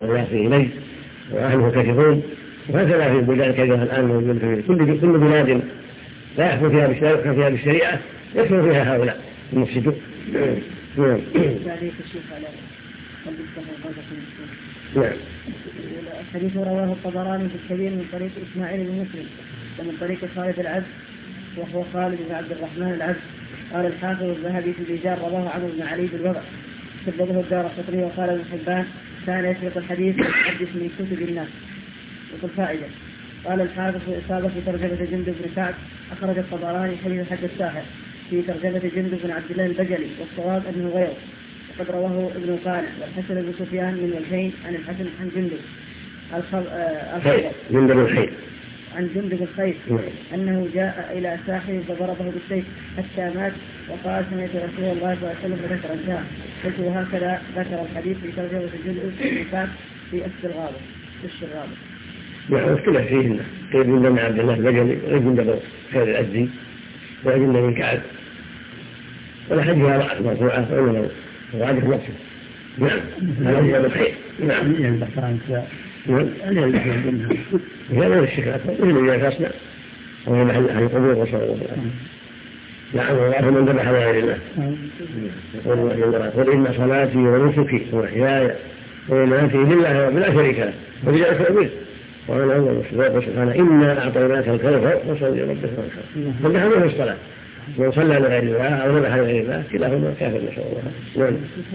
ويأتي إليه وأهله كثيرون، وهكذا في البلدان كثيرة الآن موجود في كل بلاد لا يحكم فيها بالشريعة يكثر فيها هؤلاء المفسدون. نعم. الحديث رواه الطبراني في الكبير من طريق إسماعيل بن مسلم ومن طريق خالد العبد وهو خالد بن عبد الرحمن العبد. قال الحافظ الذهبي في الرجال رواه عمرو بن علي بالوضع كذبه الدارقطني وقال ابن حبان كان يسبق الحديث يحدث من كتب الناس. وقل فائدة. قال الحافظ في إصابة في ترجمة جندب بن كعب أخرج الطبراني حديث حج الساحر في ترجمة جندب بن عبد الله البجلي والصواب أنه غيره، وقد رواه ابن قانع والحسن بن سفيان من وجهين عن الحسن عن جندب عن جندب الخير أنه جاء إلى ساحر فضربه بالسيف حتى مات وقال سمعت رسول الله صلى الله عليه وسلم فذكر انتهى. قلت وهكذا ذكر الحديث في ترجمة جندب بن كعب في أسد الغابة. نعم اختلف فيهن قيل جندب بن عبد الله البجلي وجندب خير الأزدي وجندب بن كعب والحديث ضعف مرفوعة وإنه وعده نفسه. نعم هذا هو الخير. نعم هذا الشكل مثل إذا فاسنا أو محل أهل القبور وصلى الله عليه وسلم. نعم الله من ذبح لغير الله قل إن صلاتي ونسكي ومحياي ومماتي لله بلا شريك له وبذلك أمرت وأنا أول سبحانه إنا أعطيناك الكوثر فصل لربك وانحر. فذبح منه الصلاة من صلى لغير الله أو ذبح لغير الله كلاهما كافر نسأل الله. نعم.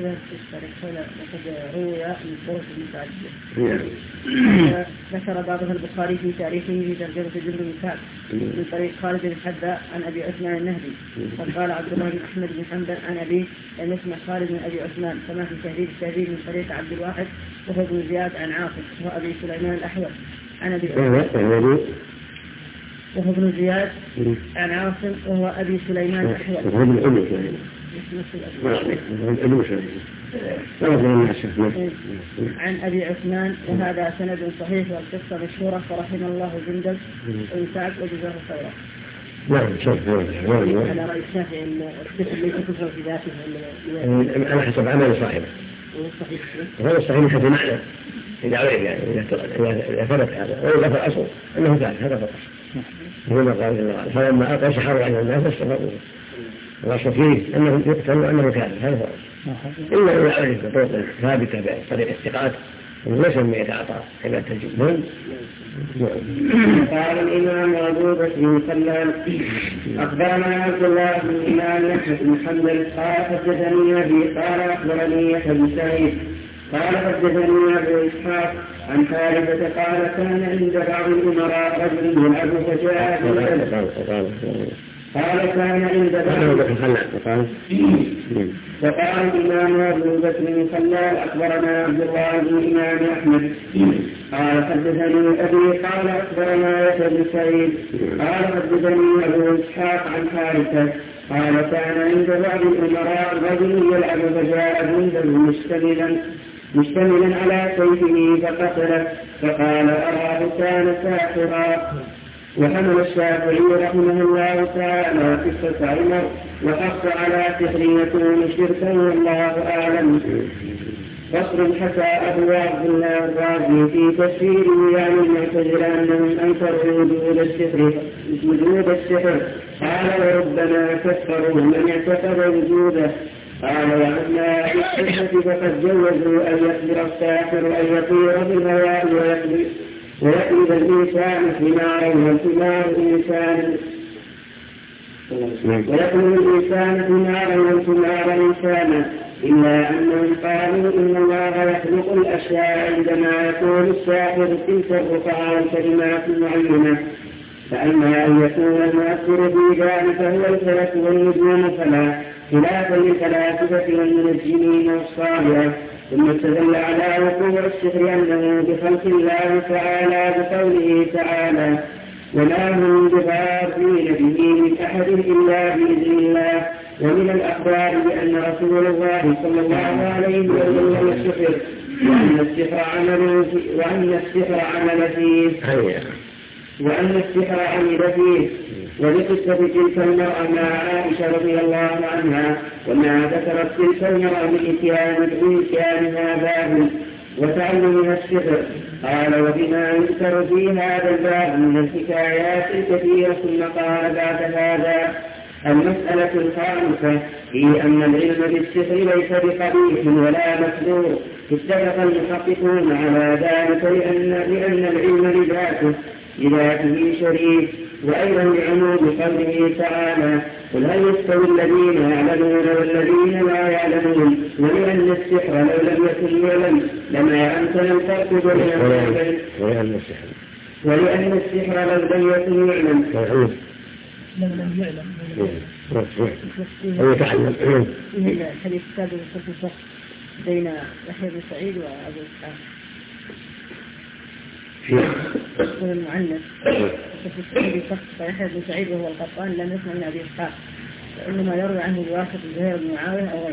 ذكر بعضها البخاري في تاريخه في ترجمة جندب بن كعب من طريق خالد بن حذاء عن أبي عثمان النهدي. وقال عبد الله بن أحمد بن حنبل عن أبيه لم يسمع خالد بن أبي عثمان كما في تهذيب التهذيب من طريق عبد الواحد وهو ابن زياد عن عاصم وأبي سليمان الأحول عن أبي وهو ابن زياد عن عاصم وهو أبي سليمان الأحول عن أبي عثمان وهذا سند صحيح والقصة مشهورة فرحم الله جندب بن كعب وجزاه خيرا. نعم شوف على رأي الشافعي الطفل ليس كفر في ذاته على حسب عمل صاحبه. هذا الصحيح من حيث معنى إذا عرف يعني إذا ثبت هذا وإذا فالأصل أنه ثابت هذا فالأصل. هو ما قال الله تعالى فلما ألقى سحروا على الناس استغفروه والأصل فيه أنه يقتل وأنه كافر هذا هو إلا إذا عرف بطرق ثابتة بطريق الثقات وليس مما يتعاطى عبادة الجبن. قال الإمام أبو بكر بن سلام أخبرنا عبد الله بن الإمام أحمد بن حنبل قال حدثني أبي قال أخبرني يحيى بن سعيد قال حدثني أبو إسحاق عن حارثة قال كان عند بعض الأمراء رجل يلعب فجاء قال كان عند فقال الإمام أبو بكر بن خلال أخبرنا عبد الله بن الإمام أحمد قال حدثني أبي قال أخبرنا يحيى بن سعيد قال حدثني أبو إسحاق عن حارثة قال كان عند بعض الأمراء رجل يلعب فجاء جنده مشتملا على سيفه فقتله فقال أراه كان ساحرا. وحمل الشافعي رحمه الله تعالى قصة عمر وحق على سحر يكون شركا والله أعلم. فصل حكى أبو عبد الله الرازي في تفسيره عن المعتزلة أنهم أنكروا وجود السحر قال وربما كفروا من اعتقد وجوده. قال وعما بالسحر فقد جوزوا أن يقدر الساحر أن يطير بالهواء ويقلب الإنسان حمارا والحمار إنسانا إنسانا إلا أنهم قالوا إن الله يخلق الأشياء عندما يقول الساحر تلك الرقعة والكلمات المعينة. فأما أن يكون المؤثر في ذلك هو الفلك والنجوم فلا خلافا للفلاسفة والمنجمين والصالحة. ثم استدل على وقوع السحر أنه بخلق الله تعالى بقوله تعالى وما هم بضارين به من أحد إلا بإذن الله. ومن الأخبار بأن رسول الله صلى الله عليه وسلم السحر وأن السحر عمل فيه ولقصة تلك المرأة مع عائشة رضي الله عنها وما ذكرت تلك المرأة بإتيانها باب وتعلمها السحر. قال وبما يذكر في هذا الباب من الحكايات الكثيرة. ثم قال بعد هذا المسألة الخامسة في أن العلم بالسحر ليس بقبيح ولا مكروه. اتفق المحققون على ذلك لأن العلم لذاته شريف، وأيضا لعموم قوله تعالى قل هل يستوي الذين يعلمون والذين لا يعلمون، ولأن السحر لو لم يكن يعلم لما أمكن الفرق بين ولأن السحر لو لم يكن يعلم لم يعلم هو يتعلم. الحديث السابق في الفرق بين يحيى بن سعيد وأبو إسحاق يقول المعنف في يحيى بن سعيد وهو القطان لم يسمع من أبي إسحاق، وإنما يروي عنه بواسطة زهير بن معاوية أو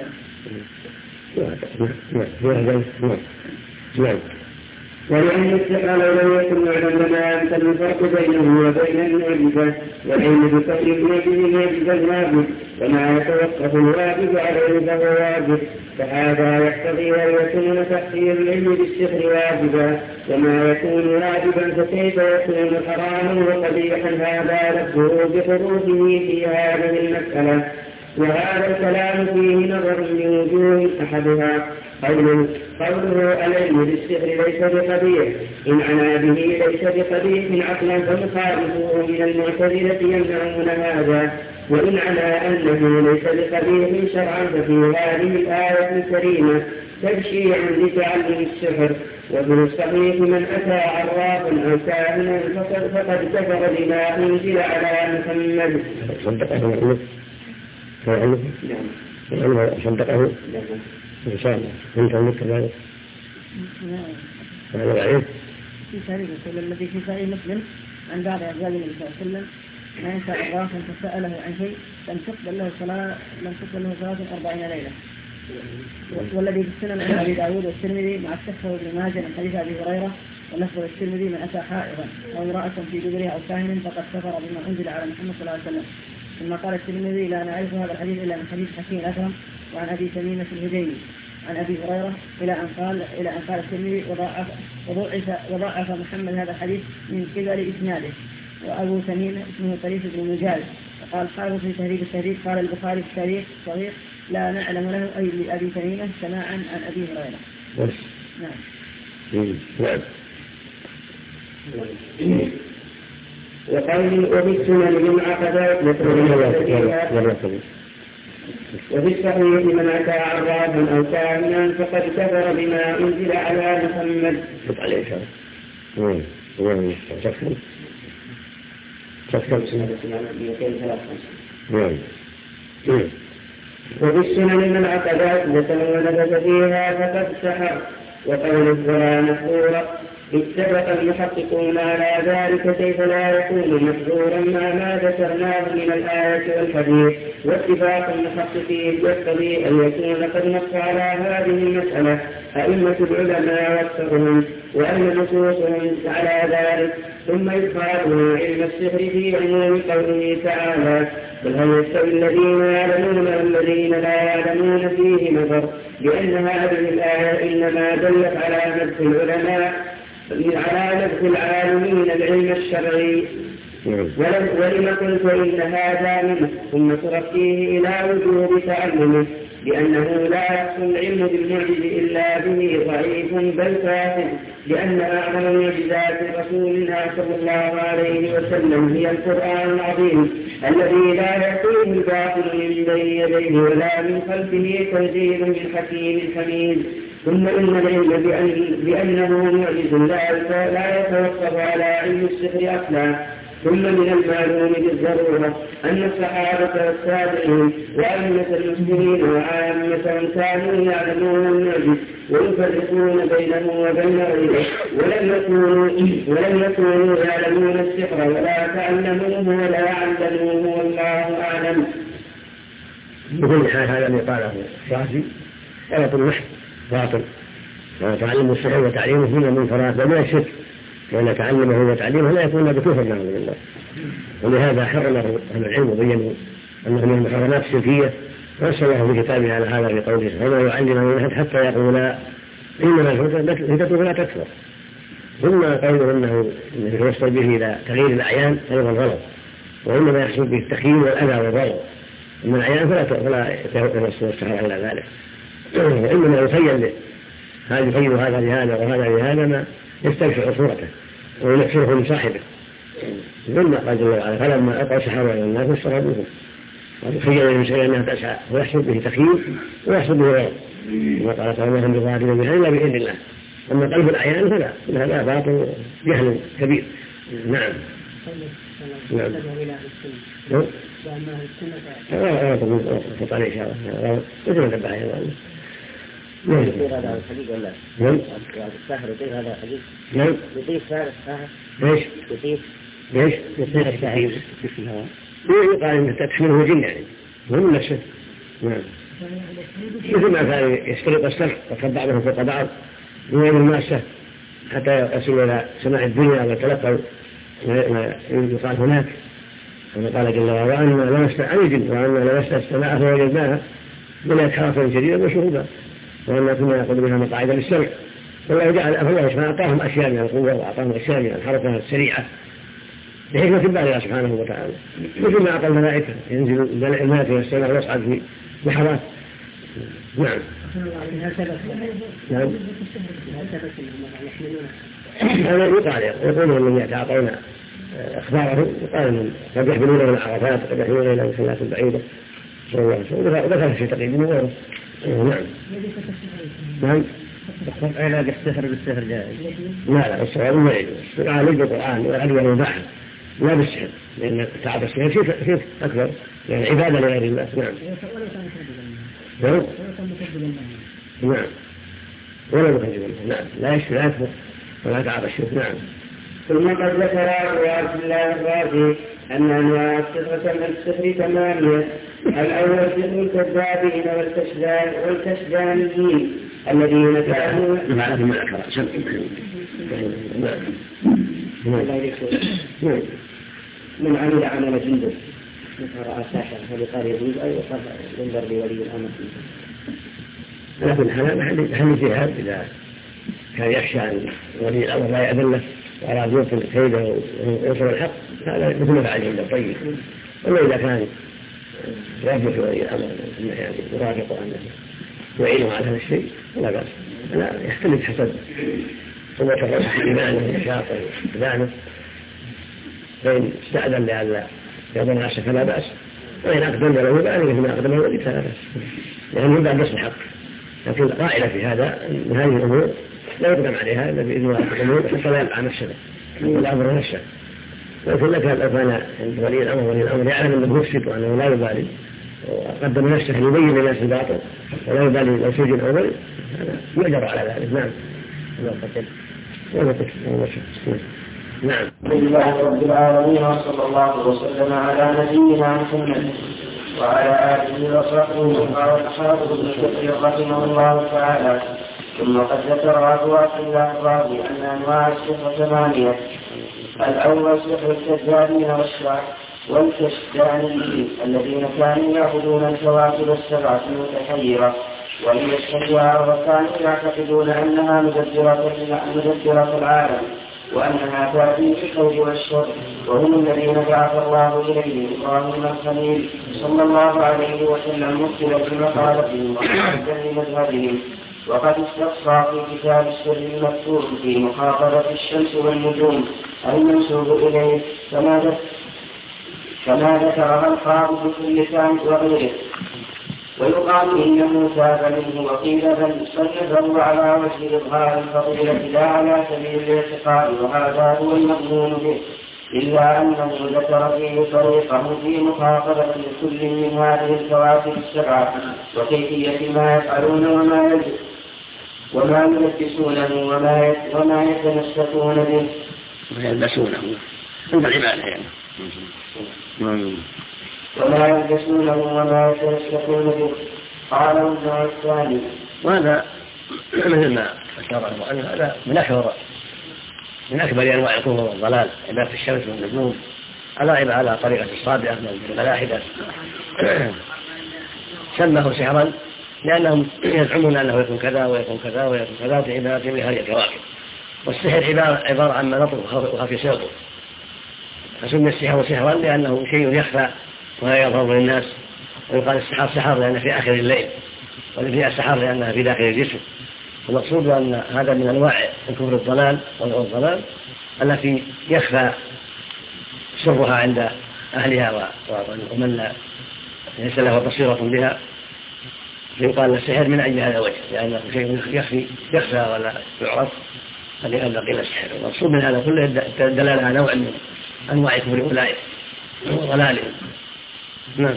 غيره. ولأن السحر لو لم يكن يعلم لما أمكن الفرق بينه وبين المعجزة، والعلم بقدر المعجزة الواجب، وما يتوقف الواجب عليه فهو واجب. فهذا يقتضي أن يكون تحصيل العلم بالسحر واجبا، وما يكون واجبا فكيف يكون حراما وقبيحا؟ هذا لفظه بحروفه في هذه المسألة. وهذا الكلام فيه نظر من وجوه. أحدها قوله العلم بالسحر ليس بقبيح، إن عنا به ليس بقبيح عقلا فمخالفه من المعتزلة يمنعون هذا، وإن عنا أنه ليس بقبيح شرعا ففي هذه الآية الكريمة تبشيع لتعلم السحر. وفي الصحيح من أتى عرافا أو كاهنا فقد كفر بما أنزل على محمد. صدقه إن شاء الله. أنت عندك كذلك؟ هذا بعيد في سبيل الذي في صحيح مسلم عن بعض أزواج النبي صلى الله عليه وسلم ما ينسى عرافا فسأله عن شيء لم تقبل له صلاة 40 ليلة. والذي في السنن عن أبي داود والترمذي مع الصحة وابن ماجه من حديث أبي هريرة ولفظ الترمذي من أتى حائضا أو امرأة في دبرها أو كاهن فقد كفر بما أنزل على محمد صلى الله عليه وسلم. ثم قال الترمذي لا نعرف هذا الحديث إلا من حديث حكيم الأكرم وعن أبي تميمة الهذيلي عن أبي هريرة إلى أن قال الترمذي وضعف محمد هذا الحديث من قبل إسناده. وأبو تميمة اسمه طريف بن مجالد. وقال حافظ في تهذيب التهذيب قال البخاري في التاريخ الصغير لا نعلم له أي لأبي تميمة سماعا عن أبي هريرة. نعم. وفي السنن من عقدات وفي الصحيح من أتى عرافا أو كاهنا فقد كفر بما أنزل على محمد. وفي السنن من عقدات ونبذ فيها فقد سحر. وقول القرآن محظورا اتفق المحققون على ذلك كيف لا يكون محظورا ما ذكرناه من الآية والحديث. واتفاق المحققين يقتضي أن يكون قد نص على هذه المسألة أئمة العلماء واكثرهم وأن نصوصهم على ذلك. ثم إدخاله علم السحر في عموم قوله تعالى بل هل يستوي الذين يعلمون والذين لا يعلمون فيه نظر، لأن هذه الآية إنما دلت على مدح العلماء على مدح العالمين العلم الشرعي. ولم قلت إن هذا منه ثم ترقيه إلى وجوب تعلمه، لأنه لا يحصل العلم بالمعجز إلا به ضعيف بل فاسد، لأن أعظم معجزات رسولنا صلى الله عليه وسلم هي القرآن العظيم الذي لا يأتيه الباطل من بين يديه ولا من خلفه تنزيل من حكيم حميد. ثم إن العلم بأنه معجز لا يتوقف على علم السحر أصلا. ثم من المعلوم بالضرورة أن الصحابة والتابعين وأئمة المسلمين وعامتهم كانوا يعلمون المعجز ويفرقون بينه وبين غيره، ولم يكونوا يعلمون السحر ولا تعلموه ولا يعلموه والله أعلم. بكل حال هذا اللي قاله الرازي غلط محض باطل، وتعلم السحر وتعليمه من المنكرات ومن الشرك، لأن تعلمه وتعليمه لا يكون بكفر نعوذ بالله. ولهذا حرمه أهل العلم وبينوا أنه من المحرمات الشركية، ونص الله في كتابه على هذا بقوله وما يعلمه من أحد حتى يقولا إنما الهدى لا تكثر. ثم قوله أنه يوصل به إلى تغيير الأعيان أيضا غلط، وإنما يحصل به التخيير والأذى والضرر. أما الأعيان فلا يوصل السحر إلى ذلك، وإنما يخيل هذا لهذا وهذا لهذا ما يستبشع صورته وينفره لصاحبه. ثم قال جل وعلا فلما ألقوا السحرة إلى الناس استغربوهم ويخيل الإنسان أنها تسعى ويحصل به تخيير ويحصل به غير، وقال تعالى هم بظاهرين بها إلا بإذن الله. أما قلب الأعيان فلا، هذا باطل جهل كبير. نعم. نعم. لا تطلع إن شاء الله مثل ما تبعه يصير هذا الحديث ولا؟ نعم. الساحر يصير هذا الحديث؟ نعم. يطيف الساحر؟ ليش؟ يطيف الساحر في الهواء. يقال إن تشمله جن يعني هو من نفسه. نعم. مثل ما كان يسترق السمع وكان بعضهم فوق بعض من الماسة حتى يصل إلى سماع الدنيا ويتلقوا ما يقال هناك، كما قال جل وعلا وأنا لمسنا السماء فوجدناها ملأت حرسا شديدا وشهودا وأنا كنا نأخذ منها مقاعد للسمع. فالله سبحانه أعطاهم أشياء من القوة وأعطاهم أشياء من الحركة السريعة بحكمة بالغة سبحانه وتعالى، مثل ما أعطى الملائكة ينزل الملائكة إلى السماء ويصعد في لحظات. نعم. نعم. هذا يقولون من يتعاطون أخباره يقال أنهم قد يحملون إلى العرفات وقد يحملون إلى المسلات البعيدة صلى الله عليه وسلم وذكر في تقييد من غيره. نعم. نعم. علاج السحر بالسحر جائز؟ لا السحر ما يجوز، علاج بالقرآن والعلي والمباح لا بالسحر، لأن تعب السحر شيء أكبر يعني عبادة لغير الله. نعم. نعم. نعم. ولا مخرج نعم لا يشفي لا يكفر ولا تعب الشرك. نعم. ثم قد ذكر أبو عبد الله الرازي أن أنواع السحر ثمانية. الأول سحر الكذابين والكشدانيين الذين كانوا من عمل عمل جندب رأى ساحر فلقال يجوز أو يصف ينظر لولي الأمر. لكن هل الجهاد إذا كان يخشى أن ولي الأمر لا يأذن له وأراد يوصل كيده ويوصل الحق هذا مثل ما فعل عنده طيب. أما إذا كان يثبت ولي الأمر يعني يرافق أنه يعينه على هذا الشيء فلا بأس، لا يختلف حسب قوة الرأس إيمانه وشاطر إيمانه، فإن استأذن لألا يظن نفسه فلا بأس، وإن أقدم له ذلك فيما أقدمه ولي فلا بأس، لأنه يبدأ بنص الحق. لكن قائلة في هذا من هذه الأمور لا يقدم عليها إلا بإذن الله الأمور حتى لا يقع نفسه ولا أمر نفسه. لكن لك لو كان عند ولي الأمر يعلم أنه مفسد وأنه لا يبالي وقدم نفسه ليبين للناس الباطل ولا يبالي لو سجن أو غير هذا يؤجر على ذلك. نعم. نعم. لله رب العالمين وصلى الله وسلم على نبينا محمد وعلى آله وصحبه قال الحافظ ابن كثير رحمه الله تعالى ثم قد ذكر أبو عبد الله الرازي أن أنواع السحر ثمانية. الأول سحر الكذابين والكشدانيين الذين كانوا يعبدون الكواكب السبعة المتحيرة وهي السيارة وكانوا يعتقدون أنها مدبرة العالم وأنها تأتي بالخير والشر، وهم الذين بعث الله إليهم إبراهيم الخليل صلى الله عليه وسلم مبتلا بمقالتهم وحدا لمذهبهم. وقد استقصى في كتاب السر المكتوب في مخاطبة الشمس والنجوم المنسوب إليه كما ذكرها القاضي بكل لسان وغيره. ويقال إنه تاب منه وقيل بل نزلوا على وجه إظهار الفضيلة لا على سبيل الاعتقاد، وهذا هو المأمون به، إلا أنه ذكر فيه طريقه في مخاطبة كل من هذه الكواكب السبعة وكيفية ما يفعلون وما يلبسونه وما يتمسكون به ويلبسونه عند العبادة يعني وما يلبسونه وما يتمسكون به. قال النوع الثاني وهذا مثل ما أشار أن هذا من أكبر أنواع الكفر والضلال عبادة الشمس والنجوم على طريقة الصابئة من الملاحدة سماه سحرا لأنهم يزعمون أنه يكون كذا ويكون كذا ويكون كذا في عبادتهم لهذه الكواكب. والسحر عبارة عن ما نطق وخفي سرطه، فسمي السحر سحرا لأنه شيء يخفى ولا يظهر للناس. ويقال السحر سحر لأنه في آخر الليل، والإبداع سحر لأنها في داخل الجسم. المقصود أن هذا من أنواع الكفر الضلال والضلال التي يخفى سرها عند أهلها ومن ليس له بصيرة بها، فيقال السحر من أجل هذا الوجه، لأنه شيء يخفى ولا يعرف فلهذا قيل السحر. المقصود من هذا كله دلالة على نوع من أنواع كفر أولئك وضلالهم. نعم.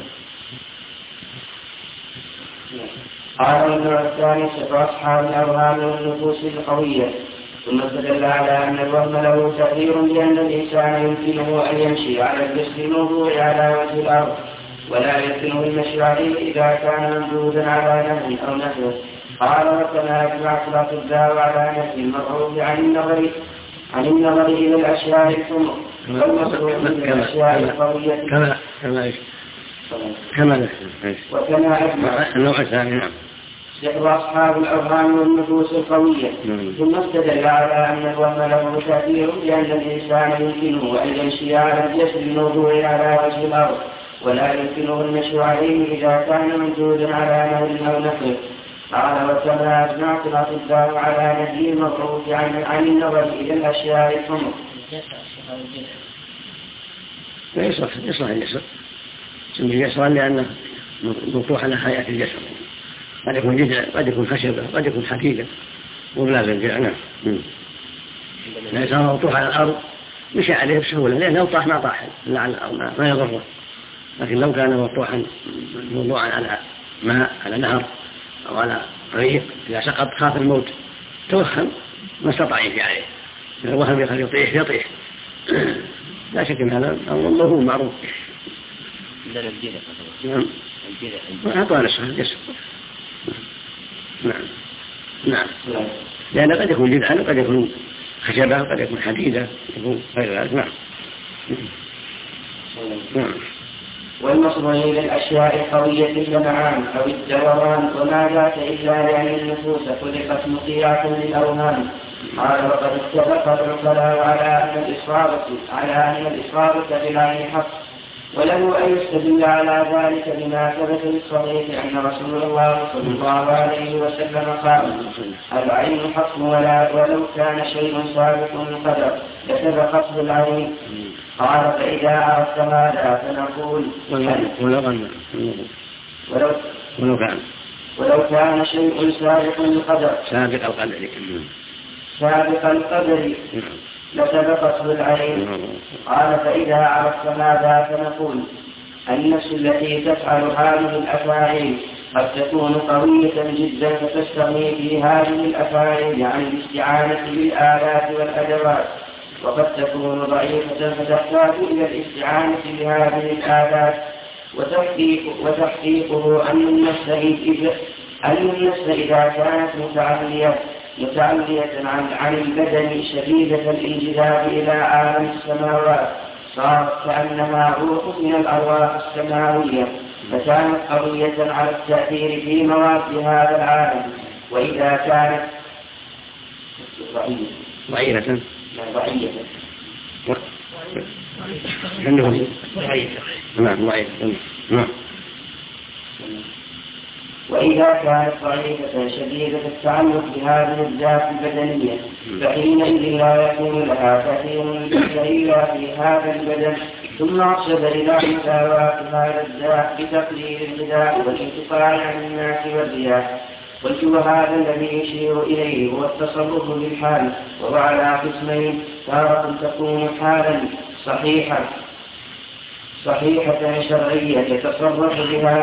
قال ابن عباس أصحاب الأوهام والنفوس القوية، ثم استدل على أن الوهم له تأثير بأن الإنسان يمكنه أن يمشي على الجسر الموضوع على وجه الأرض، ولا يمكنه المشي عليه إذا كان ممدودا على نهر أو نحوه. قال وكما أجمعت الأطباء على نفي المعروف عن النظر إلى الأشياء الحمر والمصروف من الأشياء القوية وكما أجمع النوع الثاني. نعم. سحر أصحاب الأوهام والنفوس القوية. ثم استدل على أن الوهم له تأثير بأن الإنسان يمكنه أن يمشي على الجسر الموضوع على وجه الأرض، ولا يمكنه المشي عليه إذا كان موجودا على نهر أو نحوه. قال وكما أجمعت الأطباء على نفي المعروف عن النظر إلى الأشياء الحمر. لا يصلح الجسر، سمي جسرا لأنه مفتوح على حياة الجسر، قد يكون جذع، قد يكون خشبة، قد يكون حقيقة، وبلازم الجذع. نعم. ليس مفتوح على الأرض مشى عليه بسهولة، لأنه لو طاح ما طاح إلا على الأرض ما يضره. لكن لو كان مفتوحا موضوعا على ماء، على نهر أو على طريق، إذا سقط خاف الموت توهم ما استطاع يمشي عليه، إذا وهم يطيح لا شك أن هذا الله معروف. نعم. أعطى نفسه الجسر. نعم. لأن قد يكون جذعا، قد يكون خشبة، قد يكون حديدة، يكون غير ذلك. نعم. والمصدر إلى الأشياء القوية كالنعام أو الدوران وما ذاك إلا لأن النفوس خلقت مطيعة للأوهام. قال وقد اتفق العقلاء على أن الإصابة بالعين حق، وله أن يستدل على ذلك بما ثبت بالصحيح أن رسول الله صلى الله عليه وسلم قال العين حق ولو كان شيء سابق القدر لسبقته العين. قال فإذا عرفت هذا فنقول ولو كان شيء سابق القدر لسبقته العين. قال فإذا عرفت هذا فنقول النفس التي تفعل هذه الأفاعيل قد تكون قوية جدا فتستغني في هذه الأفاعيل عن الاستعانة بالآلات والأدوات، وقد تكون ضعيفة فتحتاج إلى الاستعانة بهذه الآلات. وتحقيقه أن النفس إذا كانت متعلية عن البدن شديدة الانجذاب إلى عالم السماوات صارت كأنها روح من الأرواح السماوية، فكانت قوية على التأثير في مواد هذا العالم. وإذا كانت ضعيفة وإذا كانت ضعيفة شديدة التعلق بهذه الذات البدنية فحينئذ لا يكون لها تأثير إلا في هذا البدن. ثم أرشد إلى مساواة هذا الذات بتقليل الغذاء والانقطاع عن الناس والرياء. قلت وهذا الذي يشير إليه هو التصرف بالحال، وعلى قسمين: تارة تكون حالا صحيحة شرعية يتصرف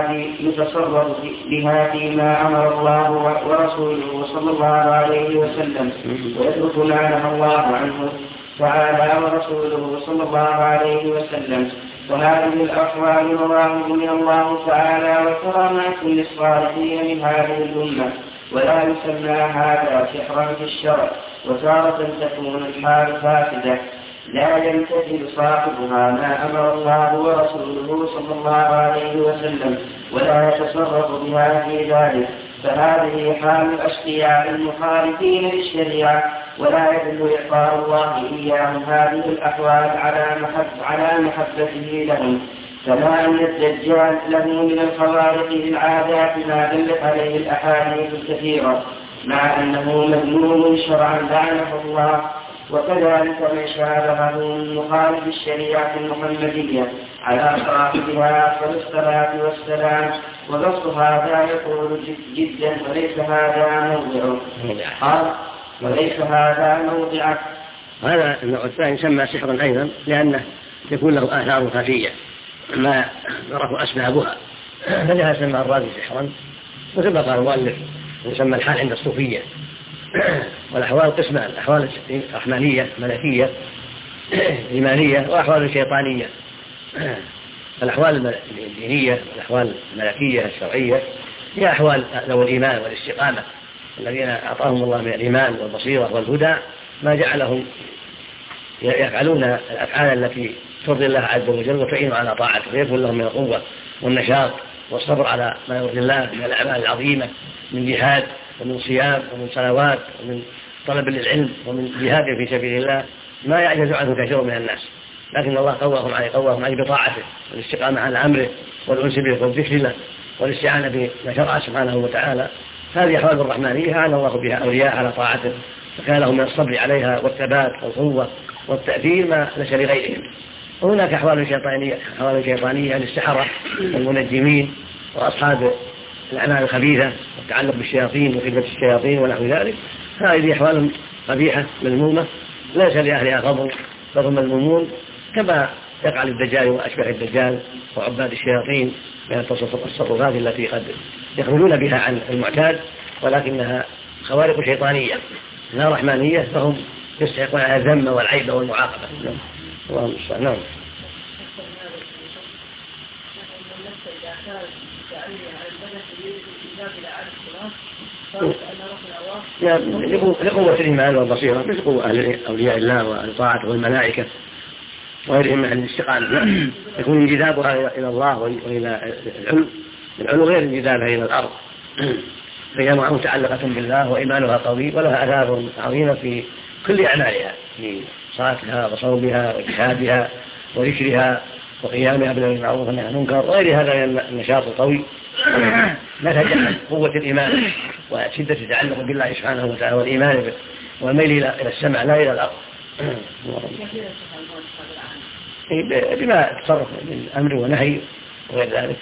بها فيما أمر الله ورسوله صلى الله عليه وسلم، ويترك ما نهى الله عنه تعالى ورسوله صلى الله عليه وسلم. وهذه الأقوال مواهب من الله تعالى وكرامات للصالحين من هذه الأمة، ولا يسمى هذا سحرا في الشرع. وتارة تكون الحال فاسدة لا يمتثل صاحبها ما أمر الله ورسوله صلى الله عليه وسلم، ولا يتصرف بها في ذلك، فهذه حال الأشقياء المخالفين للشريعة، ولا يدل إعطاء الله إياهم هذه الأحوال على محبته لهم، كما أن الدجال له من الخوارق للعادات ما دلت عليه الأحاديث الكثيرة، مع أنه مذموم شرعا لعنه الله. وكذلك من شابهه من مخالف الشريعة المحمدية على صاحبها أفضل الصلاة والسلام، وبسط هذا يقول جدا وليس هذا موضعه. وليس هذا موضعه. هذا النوع الثاني يسمى سحرا أيضا، لأنه يكون له آثار خفية ما يعرف أسبابها، فلهذا سمى الرازي سحرا. مثل ما قال المؤلف يسمى الحال عند الصوفية. والأحوال قسمان: أحوال رحمانية ملكية إيمانية، وأحوال شيطانية. الأحوال الدينية والأحوال الملكية الشرعية هي أحوال ذوي الإيمان والاستقامة الذين أعطاهم الله من الإيمان والبصيرة والهدى ما جعلهم يفعلون الأفعال التي ترضي الله عز وجل وتعين على طاعته، ويكون لهم من القوة والنشاط والصبر على ما يرضي الله من الأعمال العظيمة، من جهاد ومن صيام ومن صلوات ومن طلب للعلم ومن جهاد في سبيل الله ما يعجز عنه كثير من الناس، لكن الله قواهم عليه بطاعته والاستقامة على أمره والأنس به والذكر له والاستعانة بما شرع سبحانه وتعالى. هذه أحوال الرحمانية أعان الله بها أولياء على طاعته، فكان لهم من الصبر عليها والثبات والقوة والتأثير ما ليس لغيرهم. وهناك أحوال شيطانية للسحرة والمنجمين وأصحاب الأعمال الخبيثة والتعلق بالشياطين وخدمة الشياطين ونحو ذلك. هذه أحوال قبيحة مذمومة ليس لأهلها فضل، بل هم مذمومون، كما يقع للدجال وأشبه الدجال وعباد الشياطين من التصرفات التي قد يخرجون بها عن المعتاد، ولكنها خوارق شيطانية لا رحمانية، فهم يستحقون على الذم والعيب والمعاقبة. اللهم المستعان. نعم. لقوة الإيمان والبصيرة، مثل قوة أولياء الله والطاعة والملائكة وغيرهم من الاستقامة، يكون انجذابها إلى الله وإلى العلو غير انجذابها إلى الأرض، فهي متعلقة بالله وإيمانها قوي، ولها آثار عظيمة في كل أعمالها، في صلاتها وصومها وجهادها وذكرها وقيامها بالمعروف والنهي عن المنكر وغير هذا من النشاط القوي، نتج عن قوة الإيمان وشدة التعلق بالله سبحانه وتعالى والإيمان به والميل إلى السماء لا إلى الأرض، بما تصرف من أمر ونهي وغير ذلك.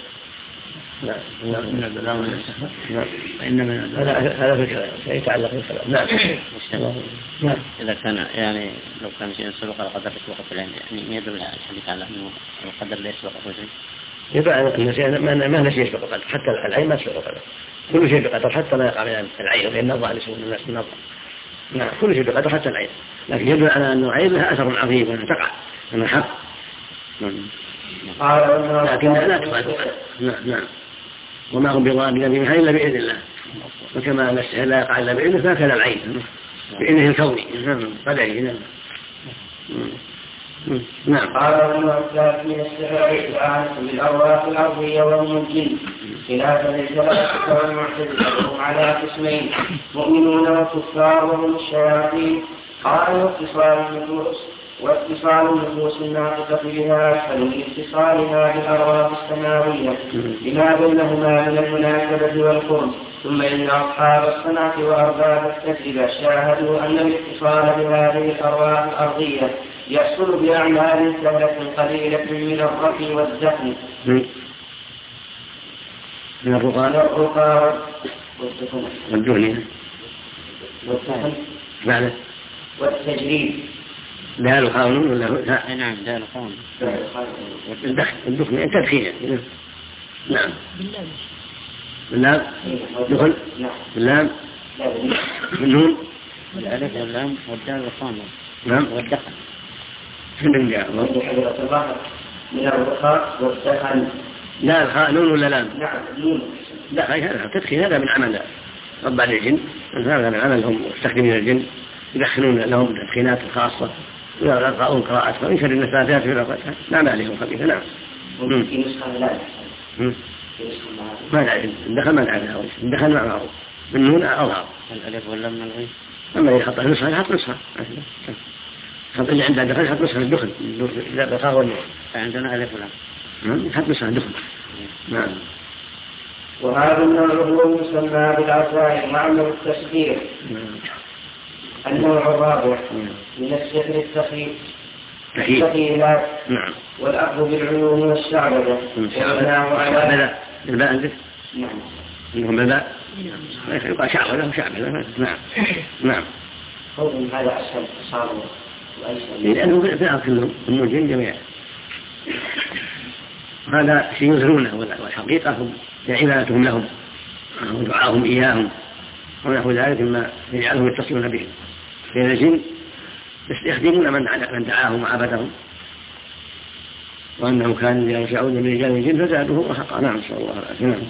هذا في الكلام يتعلق بالكلام. نعم. إذا كان يعني لو كان شيء سبق القدر يسبق في العلم، يعني يدل على الحديث على أنه القدر لا يسبق في العلم. يبقى ما نسي يسبق القدر، حتى العين ما تسبق القدر، كل شيء بقدر حتى ما يقع من العين، لأن النظر لسوء الناس النظر. نعم، كل شيء بقدر حتى العين، لكن يدل على أن العين لها أثر عظيم وأنها تقع من الحق، لكنها لا تقع. نعم. وما هم بضارين بها إلا بإذن الله، وكما أن السحر لا يقع إلا بإذنه فهكذا العين بإذنه الكوني قدره. نعم. قال والمعتاد من السحر إعانة بالأرواح الأرضية والممكن، خلافا للفلاسفة والمعتزلة هم على قسمين: مؤمنون وكفار وهم الشياطين. قال واتصال النفوس الناطقة بها أسهل من اتصالها بالأرواح السماوية لما بينهما من المناسبة والقرب. ثم إن أصحاب الصنعة وأرباب التجربة شاهدوا أن الاتصال بهذه الأرواح الأرضية يحصل بأعمال سهلة قليلة من الرفي والزحم من الرقى والجهل والتجريب. لا القانون ولا نعم لا القانون الدخن تدخين. نعم. باللام دخل باللام بالنون الألف واللام والدال والصاد. نعم. والدخن من الرخاء والدخن. لا الخاء نون ولا لام؟ نعم نون. لا هذا تدخين، هذا من عمل رب الجن، هذا من عملهم مستخدمين الجن يدخنون لهم تدخينات خاصة ويقرؤون قراءات وإن شر النفاثات في العقد. نعم عليهم خبيثة. نعم. في نسخة لا ما نعرف الدخل ما نعرفها الدخل ما معروف من نون أظهر الألف ولا من الغين أما إذا حطها نصها يحط نصها حط اللي عنده دخل يحط نصها الدخل إذا بقاه والنون عندنا ألف ولا يحط نصها الدخل نعم. وهذا النوع هو المسمى بالعصائر معنى التشبير. النوع الرابع من السحر الثقيلات والأخذ بالعيون والشعبدة والبناء على الباء عندك؟ منهم الباء يقع شعبدة نعم نعم. قول هذا أسهل صار لأنه في الأرض كلهم الموجين جميعا هذا شيء يظهرونه والحقيقة هم عبادتهم لهم ودعاهم إياهم ونحو ذلك مما يجعلهم يتصلون بهم. لأن الجن يخدمون من دعاهم وعبدهم وأنه كان يشعرون من رجال الجن فزادوه رهقا. نعم صلى الله عليه وسلم.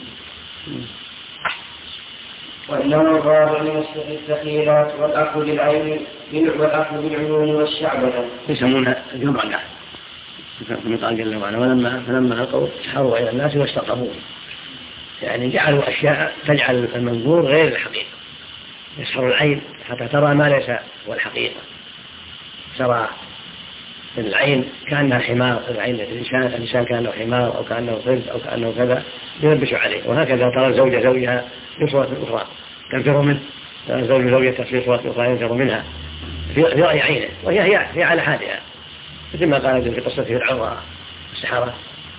والنوع الرابع من السحر الثقيلات والأخذ بالعيون والشعبدة يسمونها جبرقة من قال جل وعلا فلما ألقوا سحروا إلى الناس واستقاموا يعني جعلوا أشياء تجعل المنظور غير الحقيقة. يسحر العين حتى ترى ما ليس هو الحقيقة. ترى العين كأنها حمار العين الإنسان كأنه حمار أو كأنه فز أو كأنه كذا يلبس عليه. وهكذا ترى زوجها في صورة أخرى تنفر منه ترى زوجته في صورة أخرى ينفر منها في رأي عينه وهي على حالها مثل ما قال في قصة فرعون والسحرة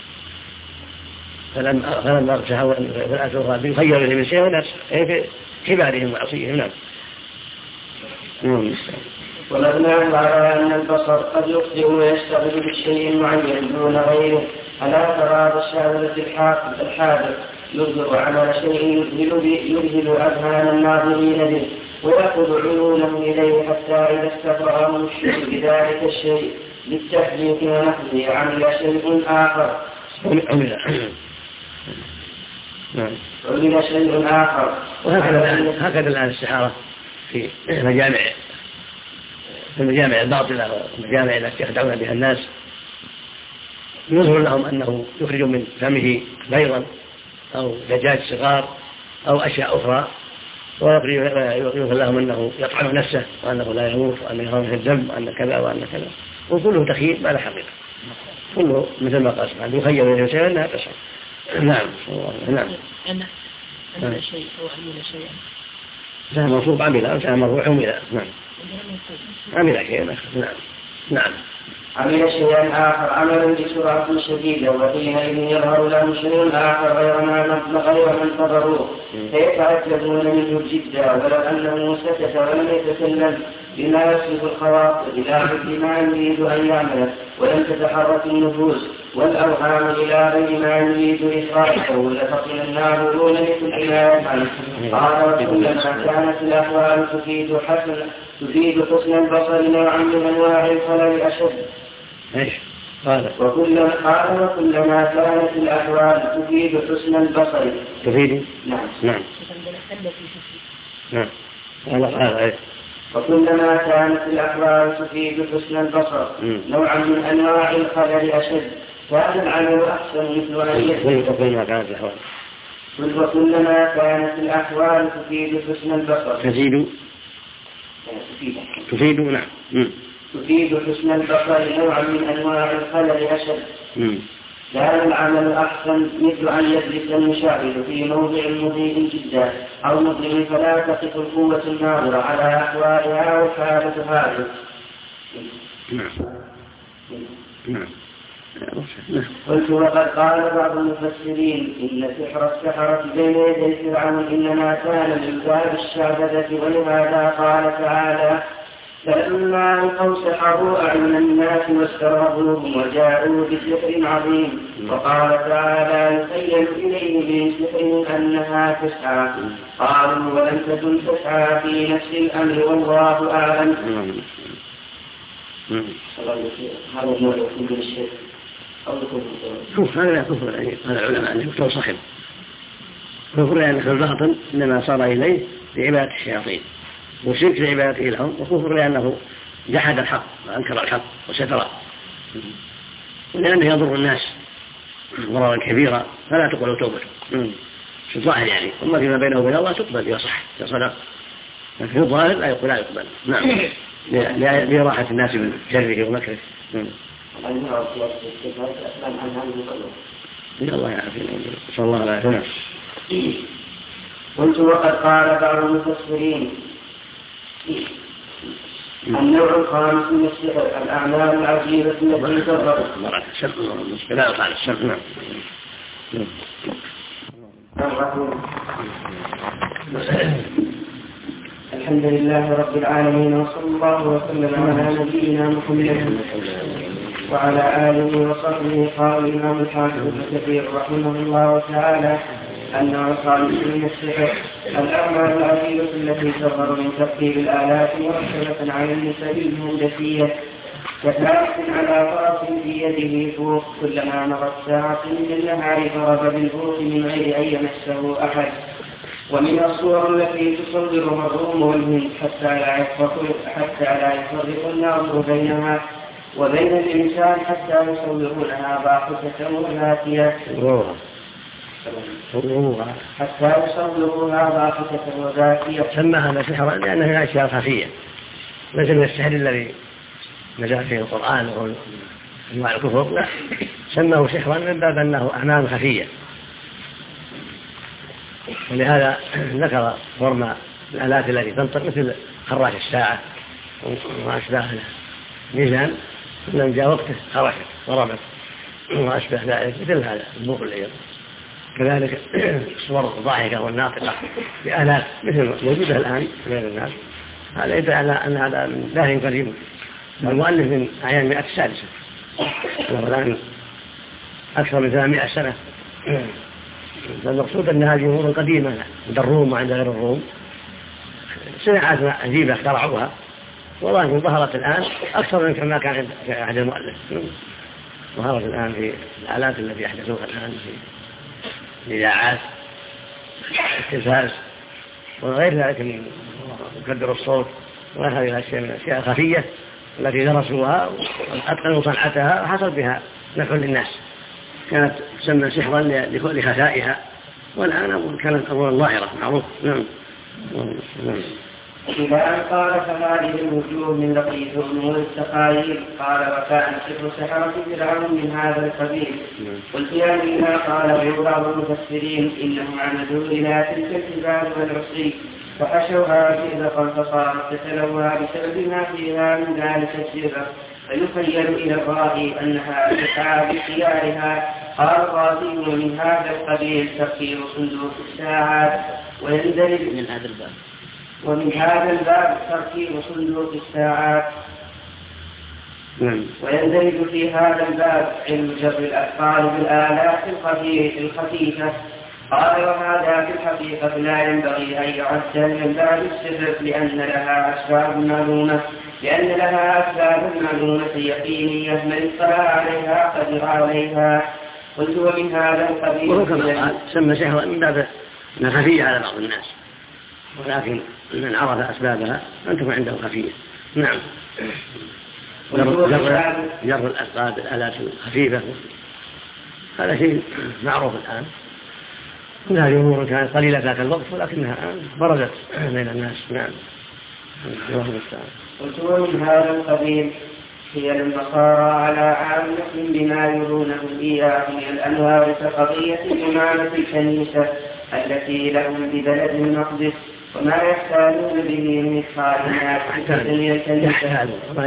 فلما أرسلوا في الآية الأخرى يخيروا من شيء والناس في كبارهم وعصيهم. نعم. ونبناه على أن البصر قد يخطئ ويشتغل بشيء معين دون غيره ألا ترى بالشهادة الحاذر يظهر عمل شيء يذهل أذهان الناظرين به ويأخذ عيونهم إليه حتى إذا استفرغهم الشيء بذلك الشيء للتحديث ونحوه عمل شيء آخر عمل شيء آخر. وهكذا الآن السحارة في المجامع الباطلة والمجامع التي يخدعون بها الناس يظهر لهم أنه يخرج من فمه بيضا أو دجاج صغار أو أشياء أخرى ويظهر لهم أنه يطعن نفسه وأنه لا يموت وأنه يرى في الذنب وأن كذا وأن كذا وكله تخيل ما له حقيقة كله مثل ما قال سبحانه يخيل إليه شيئا أنها تشعر. نعم نعم. عمل شيء أو عمل شيئا سهل مرفوع عمل أو سهل مرفوع عمل. نعم عمل شيئا. نعم نعم. عمل شيئا آخر عمل بسرعة شديدة وحينئذ يظهر لهم شيء آخر غير ما انتظروه فيتعجبون منه جدا ولو أنه سكت ولم يتكلم بما يصف الخواطر بما يريد أن يعمل ولم تتحرك النفوس والأوهام إلى غير ما يريد إخراجه لفطن الناظرون لكل ما يفعل. قال وكلما كانت الأحوال تفيد حسن البصر نوعا من أنواع الخلل أشد. وكلما كانت الأحوال تفيد حسن البصر تفيد نعم نعم. وكلما كانت الأحوال تفيد حسن البصر نوعا من أنواع الخلل أشد كان العمل أحسن مثل أن وكلما كانت الأحوال وكلما كانت الأحوال تفيد حسن البصر تفيد نعم تفيد حسن البصر نوعا من أنواع الخلل أشد كان العمل أحسن مثل أن يجلس المشاهد في موضع مضيء جدا أو مظلم فلا تقف القوة الناظرة على أحوالها وحالة هذه. نعم. قلت وقد قال بعض المفسرين إن سحر السحرة بين يدي فرعون إنما كان من باب الشعبدة ولهذا قال تعالى فلما ألقوا سحروا أعين الناس واسترهبوهم وجاءوا بسحر عظيم وقال تعالى يخيل إليه من سحر أنها تسعى قالوا ولم تكن تسعى في نفس الأمر والله أعلم. هذا النوع يكون الشرك أو كفر. هذا لا كفر هذا العلماء أنه يكفر صاحب كفر لأن الباطل إنما صار إليه بعبادة الشياطين وشرك لعبادته لهم وكفر لأنه جحد الحق وأنكر الحق وستره ولأنه يضر الناس ضررا كبيرا فلا تقبل توبته في الظاهر يعني، أما فيما بينه وبين الله تقبل يصح كصدق، لكن في الظاهر لا يقبل. نعم لراحة الناس من شره ومكره. الله يعافينا صلى الله عليه وسلم. قلت وقد قال بعض المفسرين النوع الخامس من السحر الأعمال العجيبة التي تظهر. لا يقال السحر. نعم. الحمد لله رب العالمين، وصلى الله وسلم على نبينا محمد وعلى آله وصحبه. قال الإمام الحافظ ابن كثير رحمه الله تعالى: النوع الخامس من السحر الأعمال العجيبة التي تظهر من تركيب الآلات مركبة على النسب الهندسية كفارس على فرس في يده فوق، كلما مرت ساعة من النهار ضرب بالبوق من غير أن يمسه أحد. ومن الصور التي تصورها الروم والهند حتى لا يفرق الناظر بينها وبين الإنسان حتى يصورونها باحثة وذاتية سمى هذا سحرا لأنه أشياء خفية ليس من السحر الذي نزل فيه القرآن وهو أنواع الكفر، لا، سماه سحرا من باب أنه أعمال خفية. ولهذا ذكر فرم الآلات التي تنطق مثل خراش الساعة وأشباهها ميزان، من جاء وقته خرشت ضربت وأشبه ذلك مثل هذا البوق العير. كذلك الصور الضاحكة والناطقة بآلات مثل موجودة الآن بين الناس، هذا يدل على أن هذا من داهن قديم. المؤلف من أعيان 100 السادسة، الآن أكثر من 300 سنة. فالمقصود أن هذه أمور قديمة عند الروم وعند غير الروم، صناعات عجيبة اخترعوها، والله ظهرت الآن أكثر من كما كان في عهد المؤلف. ظهرت الآن في الآلات التي يحدثوها الآن في الإذاعات التلفاز وغير ذلك من مكبر الصوت وغير هذه الأشياء من الأشياء الخفية التي درسوها وأتقنوا صنعتها وحصل بها نفع للناس. كانت تسمى سحرا لخفائها، والآن كانت أمورا ظاهرة معروف. نعم. إلى أن قال: فهذه الوجوه من لطيف أمور التقايل. قال: وكان سحرة فرعون من هذا القبيل. قلت يا ليها. قال بعض المفسرين: إنهم عمدوا إلى تلك الجبال والعصي فحشوها زئبقا فصارت تتلوى بسبب ما فيها من ذلك الزئبق، فيخيل إلى الرائي أنها تسعى بخيارها. قال الرازي: ومن هذا القبيل تفكير صندوق الساعات. ومن هذا الباب تركيب صندوق الساعات. ويندرج في هذا الباب علم جر الأثقال بالآلات الخفيفة. قال: وهذا في الحقيقة لا ينبغي أن يعد من باب السحر لأن لها أسباب معلومة يقينية من اطلع عليها قدر عليها. قلت: ومن هذا القبيل. وكما قال سمى سحرا من باب خفية على بعض الناس، ولكن من عرف أسبابها أن تكون عنده خفية. نعم. جر الأثقال بالآلات الخفيفة هذا شيء معروف الآن. كل هذه أمور كانت قليلة ذاك الوقت ولكنها برزت بين الناس. نعم. قلت: ومن هذا القبيل هي النصارى على عامة بما يرونه إياه من الأنوار كقضية إمامة الكنيسة التي لهم ببلد المقدس، وما يحتالون به من إدخال الناس في دنيا الكنيسة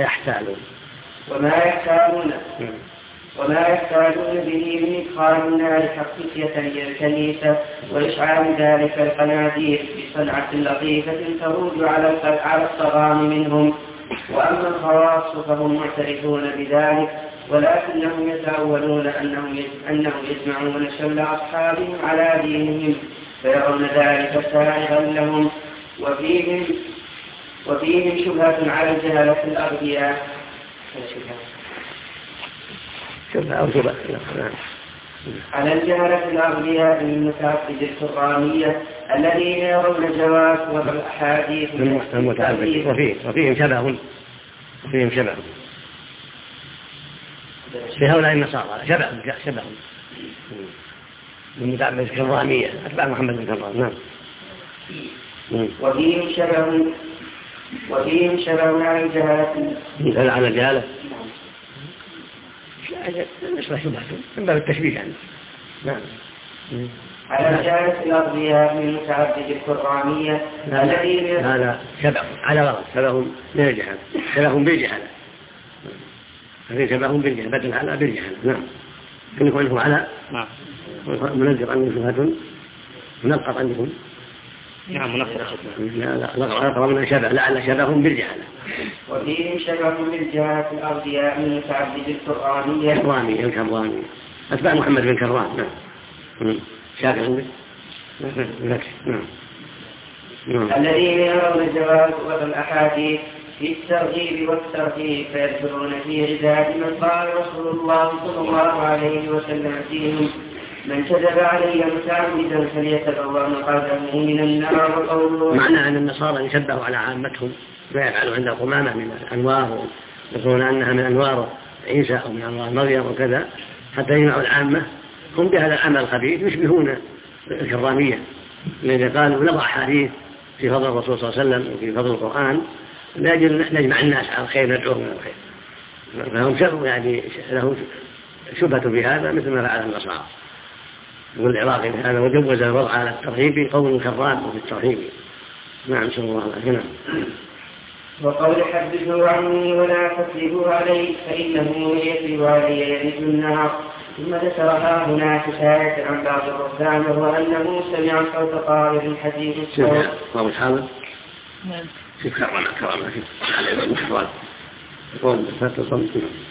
وما يحتاجون به من إدخال النار حقيقة إلى الكنيسة وإشعال ذلك القناديل بصنعة لطيفة تروج على الطغام منهم. وأما الخواص فهم معترفون بذلك، ولكنهم يتأولون أنهم يجمعون شمل أصحابهم على دينهم فيرون ذلك سائغا لهم. وفيهم شبهة على الجهلة الأغبياء على الجهلة الأغبياء من متعبد القرآنية الذين يرون جواز وضع الأحاديث المتعبد وفيهم شبه في هؤلاء النصارى شبه من الكرامية أتباع محمد بن كرام. نعم. وفيهم شبه عن الجهالة. مثل على الجهالة نشرح شبهته من باب التشبيه يعني. نعم. على الجهالة الأرضية من متعدد القرآنية الذين هذا شبه على غرض شبههم من الجهالة شبههم بالجهالة هذه شبههم بالجهالة بدل على بالجهالة. نعم. كن يكون عنه على منزل عنه شبهة منقط عندكم. نعم منقط. لا أقرب من شبه لعل شبههم بالجهالة. وفيهم شبه بالجهالة الأرضية من متعدد القرآنية الكرامي أتباع محمد بن كرام. نعم. شاكر عندك. نعم. الذين يرون الجواز والأحاديث في الترغيب والترهيب فيدخلون في عداد من قال رسول الله صلى الله عليه وسلم فيهم من كذب علي متعمدا فليتبوأ مقعده من النار وقوله. معنى أن النصارى يشبهوا على عامتهم ما يفعلوا عند القمامة من الأنوار يقولون أنها من أنوار عيسى أو من أنوار مريم وكذا حتى يجمعوا العامة هم بهذا العمل الخبيث يشبهون الكرامية الذين قالوا نضع حديث في فضل الرسول صلى الله عليه وسلم وفي فضل القرآن لأجل نجمع الناس على الخير ندعوهم إلى الخير. فهم شبه يعني له شبهة بهذا مثل ما فعل النصارى. والعراقي هذا وجوز الوضع على الترهيب قول كرام وفي الترهيب. نعم صلى الله عليه وسلم. وقول حدثوا عني ولا تكذبوا علي فإنه يكذب علي يرث النار. ثم ذكرها هنا حكاية عن بعض الرهبان وأنه سمع صوت طائر حديث الصوت. أبو حامد. نعم. كيف كرامة كيف على المحفظ يقول فتصمت.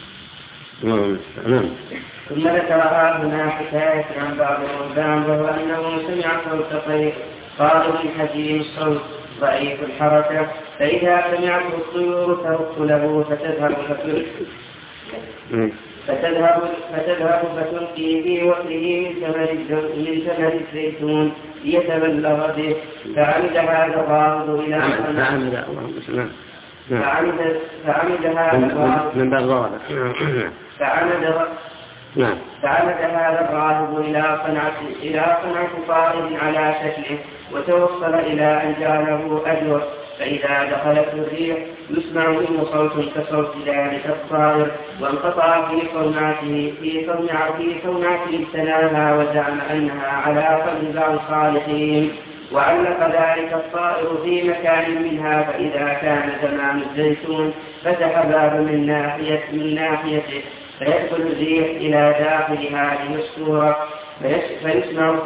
نعم. ثم ذكرها هنا حكاية عن بعض الرهبان وأنه سمع صوت طائر حديث الصوت ضعيف الحركة فإذا سمعت الطيور ترق له فتذهب فتلقي في وكله من ثمر الزيتون ليتبلغ به. فعمد هذا الراهب إلى فعمد هذا الراهب إلى صنعة طائر على شكله وتوصل إلى أن جعله أجور. فإذا دخلت الريح يسمع منه صوت كصوت ذلك الطائر وانقطع في صونعته ابتلاها وزعم أنها على قلب بعض الصالحين وعلق ذلك الطائر في مكان منها. فإذا كان زمان الزيتون فتح باب من ناحيته فيدخل الريح إلى داخل هذه السورة فيسمع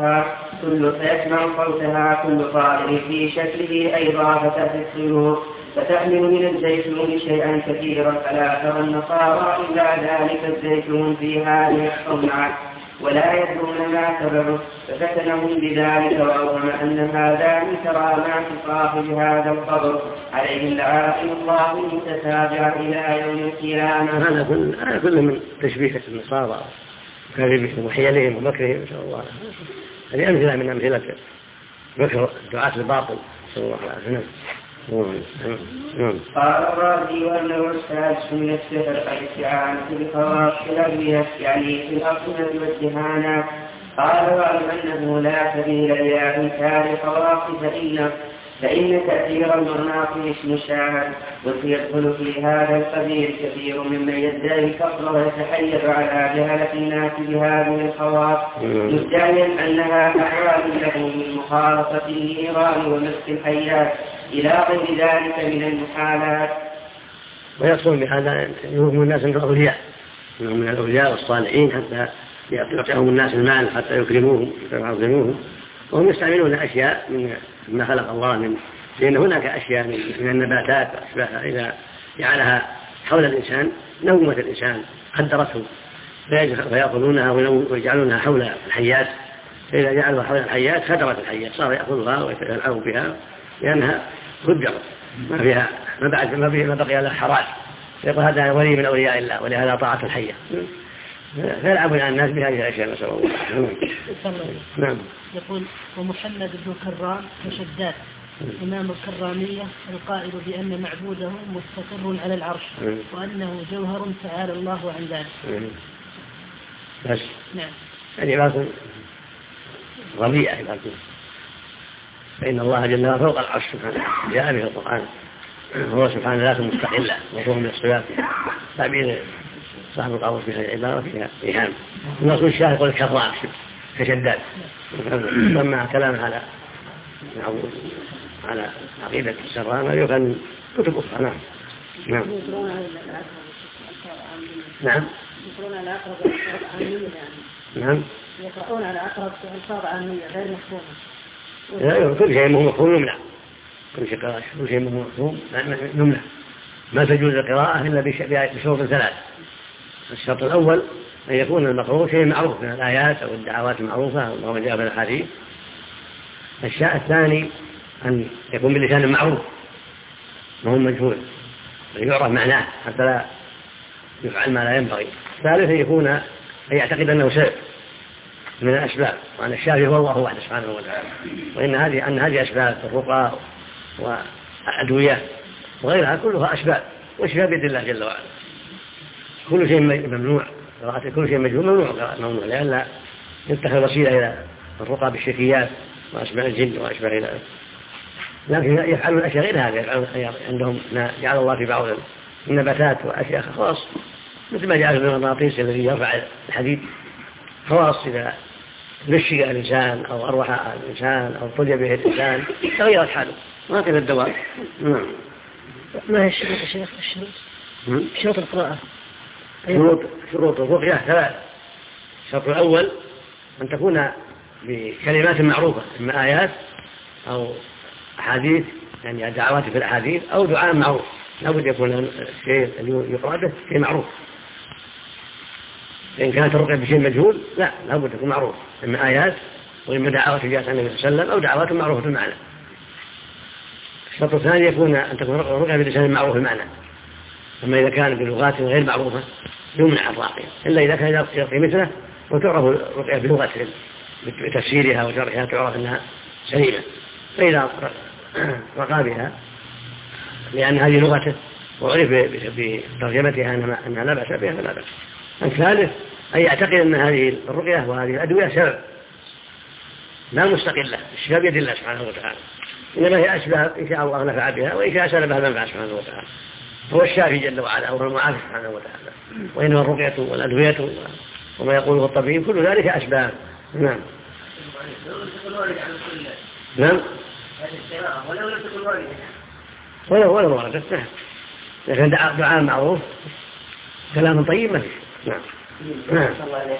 صوتها كل طائر في شكله أيضا فتأتي الطيور فتحمل من الزيتون شيئا كثيرا فلا ترى النصارى إلا ذلك الزيتون في هذه الصنعة ولا يدرون ما سببه. ففتنهم بذلك وأوهم أن هذا من كرامات صاحب هذا القبر عليه لعنة الله المتتابعة إلى يوم القيامة. هذا كله من تشبيه النصارى وكذبهم وحيلهم ومكرهم إن شاء الله. هذه أمثلة من أمثلة مكر دعاة الباطل صلى الله عليه وسلم. قال الرازي وأنه السادس من السحر الاستعانة بخواص الأدوية يعني في الأصنة والدهانات. قال واعلم أنه لا سبيل إلى إنكار الخواص فإن تأثير المغناطيس مشاهد وسيدخل في هذا القبيل كثير ممن يدعي الفقر ويتحير على جهلة الناس بهذه الخواص مدعيا أنها أحوال له من مخالطة النيران ومسك الحيات إلى غير ذلك من المحالات. ويقصد بهذا يوم الناس من الأولياء من الأولياء والصالحين حتى يعطيهم الناس المال حتى يكرموهم ويعظموهم وهم يستعملون أشياء من ما خلق الله لأن هناك أشياء من النباتات وأشباهها إذا جعلها حول الإنسان نومة الإنسان قدرته فيأخذونها ويجعلونها حول الحيات. فإذا جعلوها حول الحيات خدرت الحيات صار يأخذها ويتلعب بها لأنها قدرت ما بقي لها حراج. يقول هذا ولي من أولياء الله ولهذا طاعة الحية فيلعب الناس بهذه الأشياء نسأل الله. نعم. يقول ومحمد بن كرام وشداد إمام الكرامية القائل بأن معبوده مستقر على العرش وأنه جوهر تعالى الله عن ذلك. بس نعم. هذه عبارة رديئة فإن الله جل وعلا فوق العرش سبحانه جاء به القرآن، هو سبحانه ذات مستقلة وهو من الصفات تعبير صاحب القاموس في هذه العبارة فيها إيهام. النص الشاهد يقول كالرعد كشداد، لما كلام على عقيدة السرانة يغني كتب أخرى. نعم. نعم. نعم. يقرؤون على أقرب عامية يعني. نعم. يقرؤون على أقرب ألفاظ عامية غير مفهومة. لا، كل شيء مهم مفهوم يمنع، كل شيء مهم مفهوم يمنع. ما تجوز القراءة إلا بشروط ثلاث. الشرط الأول أن يكون المقروء شيء معروف من الآيات أو الدعوات المعروفة أو ما جاء في الأحاديث. الثاني أن يكون بلسان معروف وهو مجهول يعرف معناه حتى لا يفعل ما لا ينبغي. الثالث أن يعتقد أنه سبب من الأسباب، وأن الشافي هو الله وحده سبحانه وتعالى، وإن هذه أسباب الرقى وأدوية وغيرها كلها أسباب، والشفاء بيد الله جل وعلا. كل شيء ممنوع قراءته، كل شيء مجهول ممنوع لئلا يتخذ وسيلة إلى الرقى بالشركيات وأسماء الجن وأشباه ذلك. لكن يفعلون الأشياء غير هذا، عندهم جعل الله في بعض النباتات وأشياء خواص، مثل ما جعل من المغناطيس الذي يرفع الحديد خواص إذا نشق الإنسان أو أروح الإنسان أو طلب به الإنسان تغيرت حاله، ما كان الدواء. ما هي الشروط يا شيخ؟ شروط القراءة. شروط الرقية ثلاث. الشرط الأول أن تكون بكلمات معروفة، إما آيات أو أحاديث، يعني دعوات في الأحاديث أو دعاء معروف، لابد يكون الشيء اللي يقرأ به شيء معروف. إن كانت الرقية بشيء مجهول لا، لابد يكون معروف، إما آيات وإما دعوات جاءت عن النبي صلى الله عليه وسلم أو دعوات معروفة المعنى. الشرط الثاني أن تكون الرقية بلسان معروف المعنى، أما إذا كان بلغات غير معروفة يمنع الراقية، إلا إذا كان يرقي مثله وتعرف الرقية بلغتهم بتفسيرها وشرحها تعرف أنها سليمة، فإذا رقى بها لأن هذه لغته وعرف بترجمتها أنها لا بأس بها فلا بأس. الثالث أن يعتقد أن هذه الرقية وهذه الأدوية سبب لا مستقلة، الشفاء بيد الله سبحانه وتعالى، إنما هي أسباب إن شاء الله نفع بها وإن شاء سلبها المنفعة سبحانه وتعالى. هو الشافي جل وعلا أو المعافي سبحانه وتعالى، وإنما الرقية والأدوية وما يقوله الطبيب كل ذلك أسباب. نعم. نعم. ولو وردت نعم، لكن دعاء معروف كلام طيب ما فيه. نعم. نعم.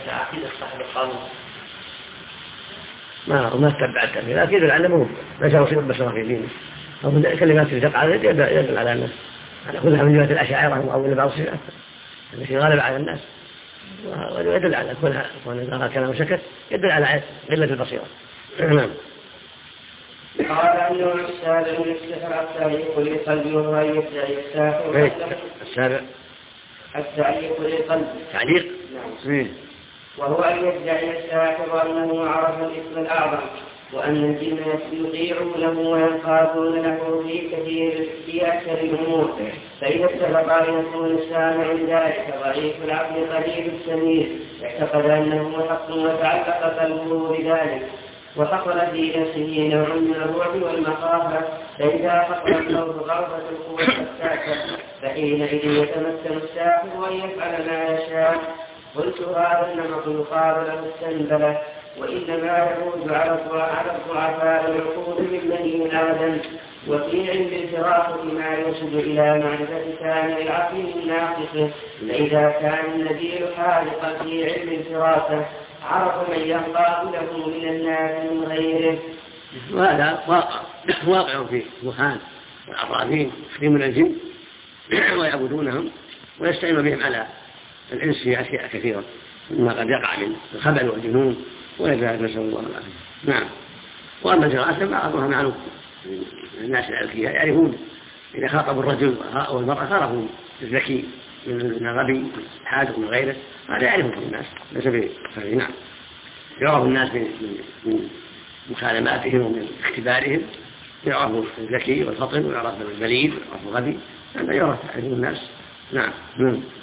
ما تبعت فيه، لكن العلم ليس وصيب بشرة في دينه أو من الكلمات اللي تقع يدل على أنه كلها من جهة الأشاعرة أو من بعض الصفات التي غالب على الناس، ويدل على كونها إذا كلام سكت يدل على قلة البصيرة. نعم. قال أنه السابع من السحر التعليق للقلب وهو أن يدعي الساحر. السابع التعليق للقلب. تعليق. نعم. وهو أن يدعي الساحر أنه عرف الاسم الأعظم وأن الجن يطيعونه وينقادون له في أكثر الأمور، فإذا اتفق أن يكون السامع ذلك ضعيف العقل قليل السميع اعتقد أنه حق وتعلق قلبه بذلك، وحصل في نفسه نوع من الرعب والمخافة، فإذا حصل الصوت غرفة القوة الساكنة فحينئذ يتمكن الساحر أن يفعل ما يشاء. قلت هذا النمط يقال له السنبلة، وإنما يعود على الضعفاء العقول من بني آدم. وفي علم الفراسة ما يرشد إلى معرفة كامل العقل من ناقصه، فإذا كان النبي حاذقا في علم الفراسة عرف من ينقاد له من الناس من غيره. وهذا واقع في الكهان والعرافين يخدمون الجن ويعبدونهم ويستعين بهم على الإنس في أشياء كثيرة مما قد يقع من الخبل والجنون ويجعل نسأل الله العافية. نعم. وأما الفراسة بعضها معروف، الناس الأذكياء يعرفون إذا خاطبوا الرجل والمرأة خافوا الذكي من الغبي الحاذق من غيره، هذا يعرفه الناس ليس بفرق. نعم. يعرف الناس من مكالماتهم ومن اختبارهم، يعرف الذكي والفطن ويعرف البليد ويعرف الغبي، هذا يعرف الناس. نعم.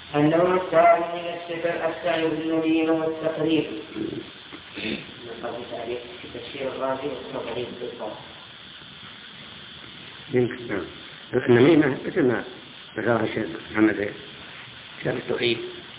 النوع الثاني من السعي بالنميمة والتقريب. قبل تعريف تفسير الرازي والتقريب بالضبط. يمكن النميمة مثل ما ذكرها الشيخ محمد كتاب التوحيد،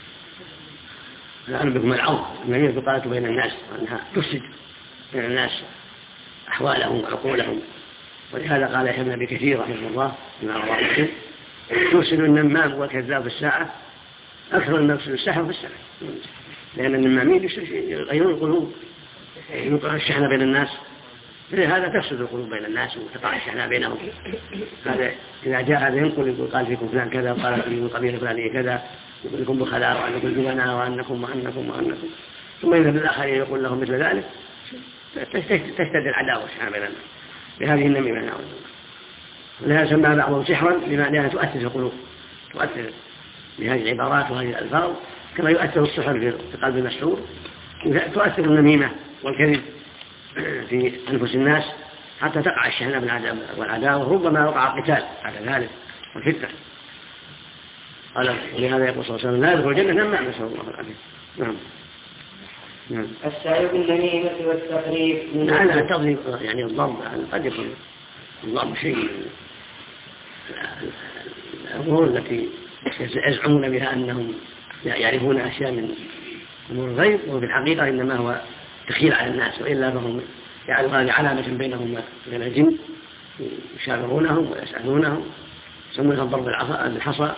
الآن بكم العوض. النميمة تقالت بين الناس وأنها تفسد بين الناس أحوالهم وعقولهم، ولهذا قال يحيى بن أبي كثير رحمه الله بما رواه مسلم: يفسد النمام والكذاب في الساعة أكثر من يفسد السحر في الساعة، لأن النمامين يغيرون القلوب، يوقع الشحنة بين الناس، لهذا تفسد القلوب بين الناس وتقع الشحنة بينهم. هذا إذا جاء هذا ينقل يقول قال فيكم فلان كذا وقال فيكم قبيلة فلانية كذا، يقول لكم بخلاء وأنكم جبناء وأنكم وأنكم وأنكم، ثم إذا في الآخرين يقول لهم مثل ذلك، تشتد العداوة والشحنة بين الناس بهذه النميمة. نعوذ بالله. لهذا سماها بعضهم سحرا لأنها تؤثر في القلوب، تؤثر بهذه العبارات وهذه الألفاظ كما يؤثر السحر في قلب المسحور، تؤثر النميمة والكذب في أنفس الناس حتى تقع الشحنة والعداوة، ربما وقع قتال بعد ذلك والفتنة. ولهذا يقول صلى الله عليه وسلم: لا يدخل الجنة نمام، نسأل الله العافية. نعم. السعي بالنميمة والتقريب. نعم التضريب يعني الضرب، قد يكون الضرب شيء الأمور التي يزعمون بها أنهم يعرفون أشياء من أمور الغيب، وفي الحقيقة إنما هو تخيل على الناس، وإلا فهم يجعلون هذه علامة بينهم وبين الجن، يشاورونهم ويسألونهم، يسمونها الضرب بالحصى.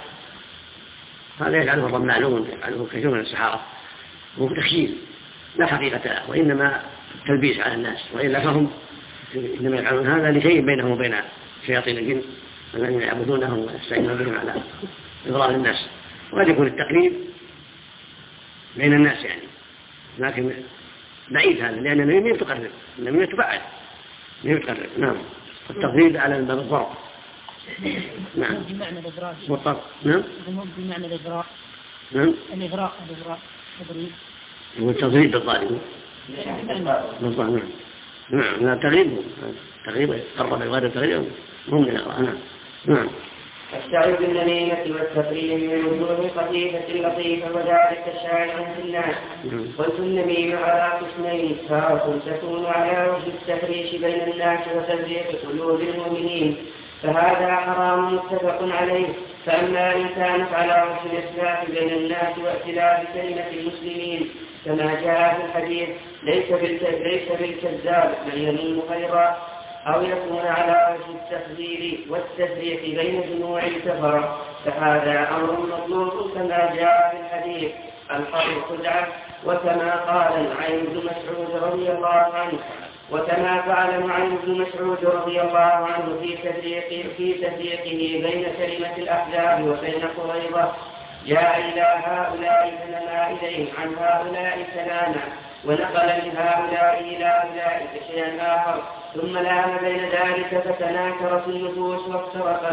هذا يجعله الضرب معلوم، يجعله كثير من السحارة، وهو تخيل لا حقيقة له، وإنما تلبيس على الناس، وإلا فهم إنما يفعلون هذا لشيء بينهم وبين شياطين الجن الذين يعبدونهم ويستعينون بهم على إضرار الناس. وقد يكون التقريب بين الناس يعني، لكن بعيد هذا، لأن النميمة تقرب، النميمة تبعد، النميمة تقرب. نعم. التقريب على الضرب. نعم. بمعنى الإغراء. والضرب. نعم. بمعنى الإغراء. نعم. الإغراء تقريب. والتضريب بالظالم. بالظالم. نعم. لا تغريب قرب الغير التغريب هم من الإغراء. نعم. السعي بالنميمة والتقريب من وجوه خفيفة لطيفة، وذلك شائع في الناس. قلت النميمة على قسمين: تارة تكون على وجه التفريش بين الناس وتفريق قلوب المؤمنين، فهذا حرام متفق عليه. فأما إن كانت على وجه الإصلاح بين الناس وائتلاف كلمة المسلمين كما جاء في الحديث: ليس بالكذاب من يمين خيرا، أو يكون على وجه التخذيل والتفريق بين جموع الكفرة، فهذا أمر مطلوب كما جاء في الحديث: الحرب خدعة، وكما قال معين بن مسعود رضي الله عنه، وكما فعل معين بن مسعود رضي الله عنه في تفريقه بين كلمة الأحزاب وبين قريظة: جاء إلى هؤلاء فنما إليهم، عن هؤلاء كلاما، ونقل من هؤلاء إلى أولئك شيئا آخر، ثم لام بين ذلك فتناكرت النفوس وافترقت.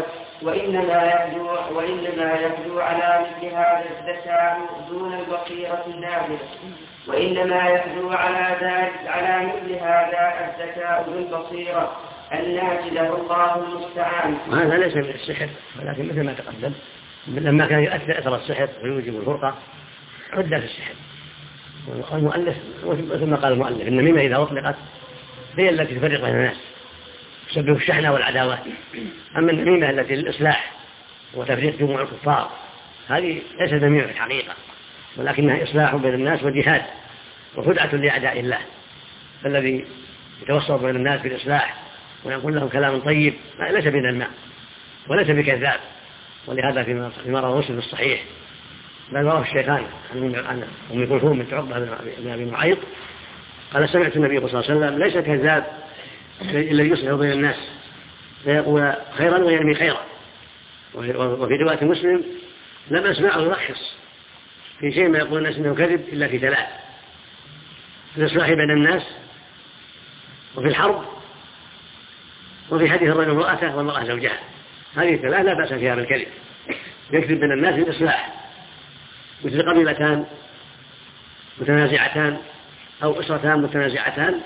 وإنما يبدو على مثل هذا الذكاء دون البصيرة النافذة، وإنما يبدو على مثل هذا الذكاء بالبصيرة النافذة، الله المستعان. وهذا ليس من السحر، ولكن مثل ما تقدم لما كان يؤثر أثر السحر ويوجب الفرقة عد في السحر. والمؤلف مثل ما قال المؤلف: النميمة إذا أطلقت هي التي تفرق بين الناس، تسبب الشحنة والعداوة. أما النميمة التي للإصلاح وتفريق جموع الكفار هذه ليست نميمة في الحقيقة، ولكنها إصلاح بين الناس وجهاد وخدعة لأعداء الله. فالذي يتوسط بين الناس بالإصلاح ويقول لهم كلام طيب ليس بنمام وليس بكذاب. ولهذا فيما رواه مسلم الصحيح بل رواه الشيخان عن أم كلثوم بنت عقبة بن أبي معيط قال: سمعت النبي صلى الله عليه وسلم: ليس كذاب الذي يصلح بين الناس فيقول خيرا ويرمي خيرا. وفي رواية مسلم: لم أسمعه يرخص في شيء ما يقول الناس إنه كذب إلا في ثلاث: في الإصلاح بين الناس، وفي الحرب، وفي حديث الرجل امرأته والمرأة زوجها. هذه الثلاث لا بأس فيها بالكذب، يكذب بين الناس بالإصلاح، مثل قبيلتان متنازعتان أو أسرتان متنازعتان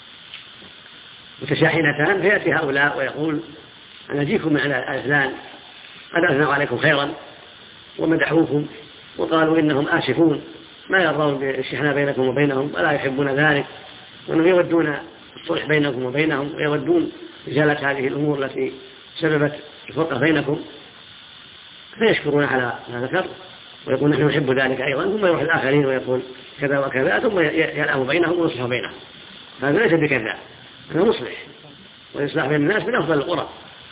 متشاحنتان، فيأتي هؤلاء ويقول: أنا أجيكم من على فلان قد أثنوا عليكم خيرا ومدحوكم وقالوا إنهم آسفون ما يرضون بالشحناء بينكم وبينهم ولا يحبون ذلك، وأنهم يودون الصلح بينكم وبينهم ويودون إزالة هذه الأمور التي سببت الفرقة بينكم، فيشكرون على ما ذكر ويقول نحن نحب ذلك أيضا، ثم يروح الآخرين ويقول كذا وكذا ثم يلعب بينهم ويصلح بينهم. هذا ليس بكذا، هذا مصلح، والإصلاح بين الناس من أفضل القرى.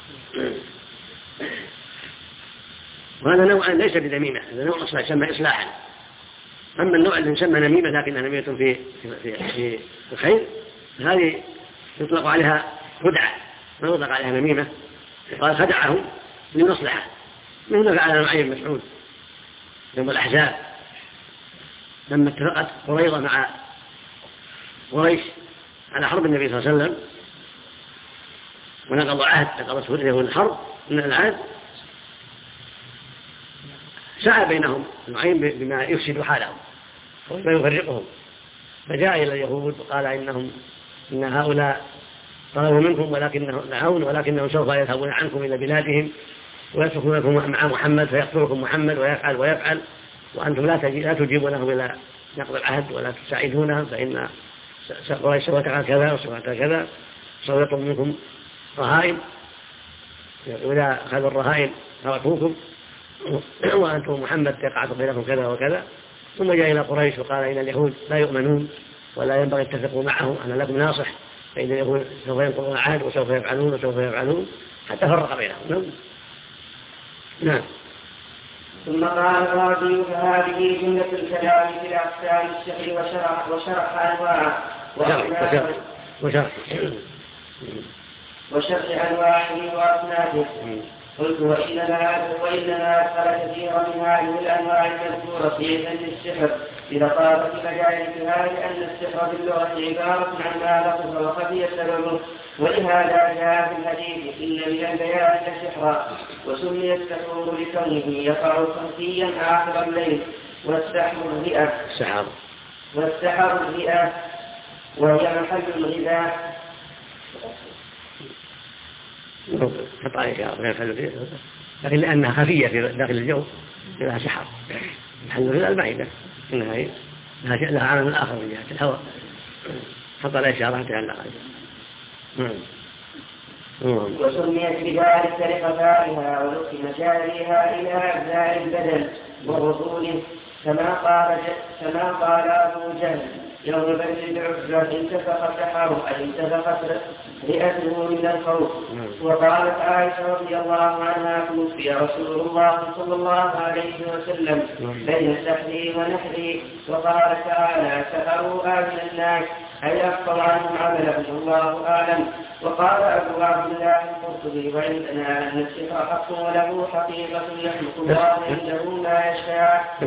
وهذا نوع ليس بذميمة، هذا نوع يسمى إصلاحا. أما النوع اللي يسمى نميمة لكنها نميمة في الخير، هذه يطلق عليها خدعة، ما يطلق عليها نميمة. قال خدعهم لمصلحة، مثل ما فعل معين مسعود يوم الأحزاب لما اتفقت قريظة مع قريش على حرب النبي صلى الله عليه وسلم ونقضوا عهد، نقضت هدنه الحرب من العهد، سعى بينهم معين بما يفسد حالهم وما يفرقهم، فجاء إلى اليهود وقال إن هؤلاء طلبوا منكم ولكنهم سوف يذهبون عنكم إلى بلادهم ويتركونكم مع محمد فيقتلكم محمد ويفعل وأنتم لا تجيبونهم إلى نقض العهد ولا تساعدونهم، فإن قريش سوف تفعل كذا وسوف تفعل كذا، سوف يطلب منكم رهائن، وإذا أخذوا الرهائن تركوكم وأنتم محمد يقعد بينكم كذا وكذا. ثم جاء إلى قريش وقال إن اليهود لا يؤمنون ولا ينبغي التفقوا معهم، أنا لكم ناصح، فإن اليهود سوف ينقضون العهد وسوف يفعلون حتى فرق بينهم. نعم. ثم قال الرازي فهذه جملة الكلام في الأقسام السحر وشرح أنواعه وشرح أنواعه وأصنافه. قلت وإنما أدخل كثيرا من هذه الأنواع المذكورة في فن السحر بلطافة مجالسها، لأن السحر في اللغة عبارة عن ما لفظ وخفي سببه، ولهذا جاء في الحديث إن من البيان لسحرا، وسمي السحور لكونه يقع خفيا آخر الليل، والسحر الرئة وهي محل الغذاء. لكن لأنها خفية في داخل الجو لها سحر، محل الغذاء المعدة، إنها لها عمل آخر من جهة الهواء، حط على إشارة عن وسميت بذلك لخفائها ولطف مجاريها إلى أجزاء البدن وغضونه، كما قال أبو جهل يوم بدر بعزة انتفخ سحره أي انتفخت رئته من الخوف. وقالت عائشة رضي الله عنها توفي رسول الله صلى الله عليه وسلم بين سحري ونحري، وقال تعالى سحروا آمن الناس أي أخطر عنهم عملهم الله أعلم. وقال أبو عبد الله القرطبي وعندنا أن السحر حق وله حقيقة يخلق الله عنده ما يشاء.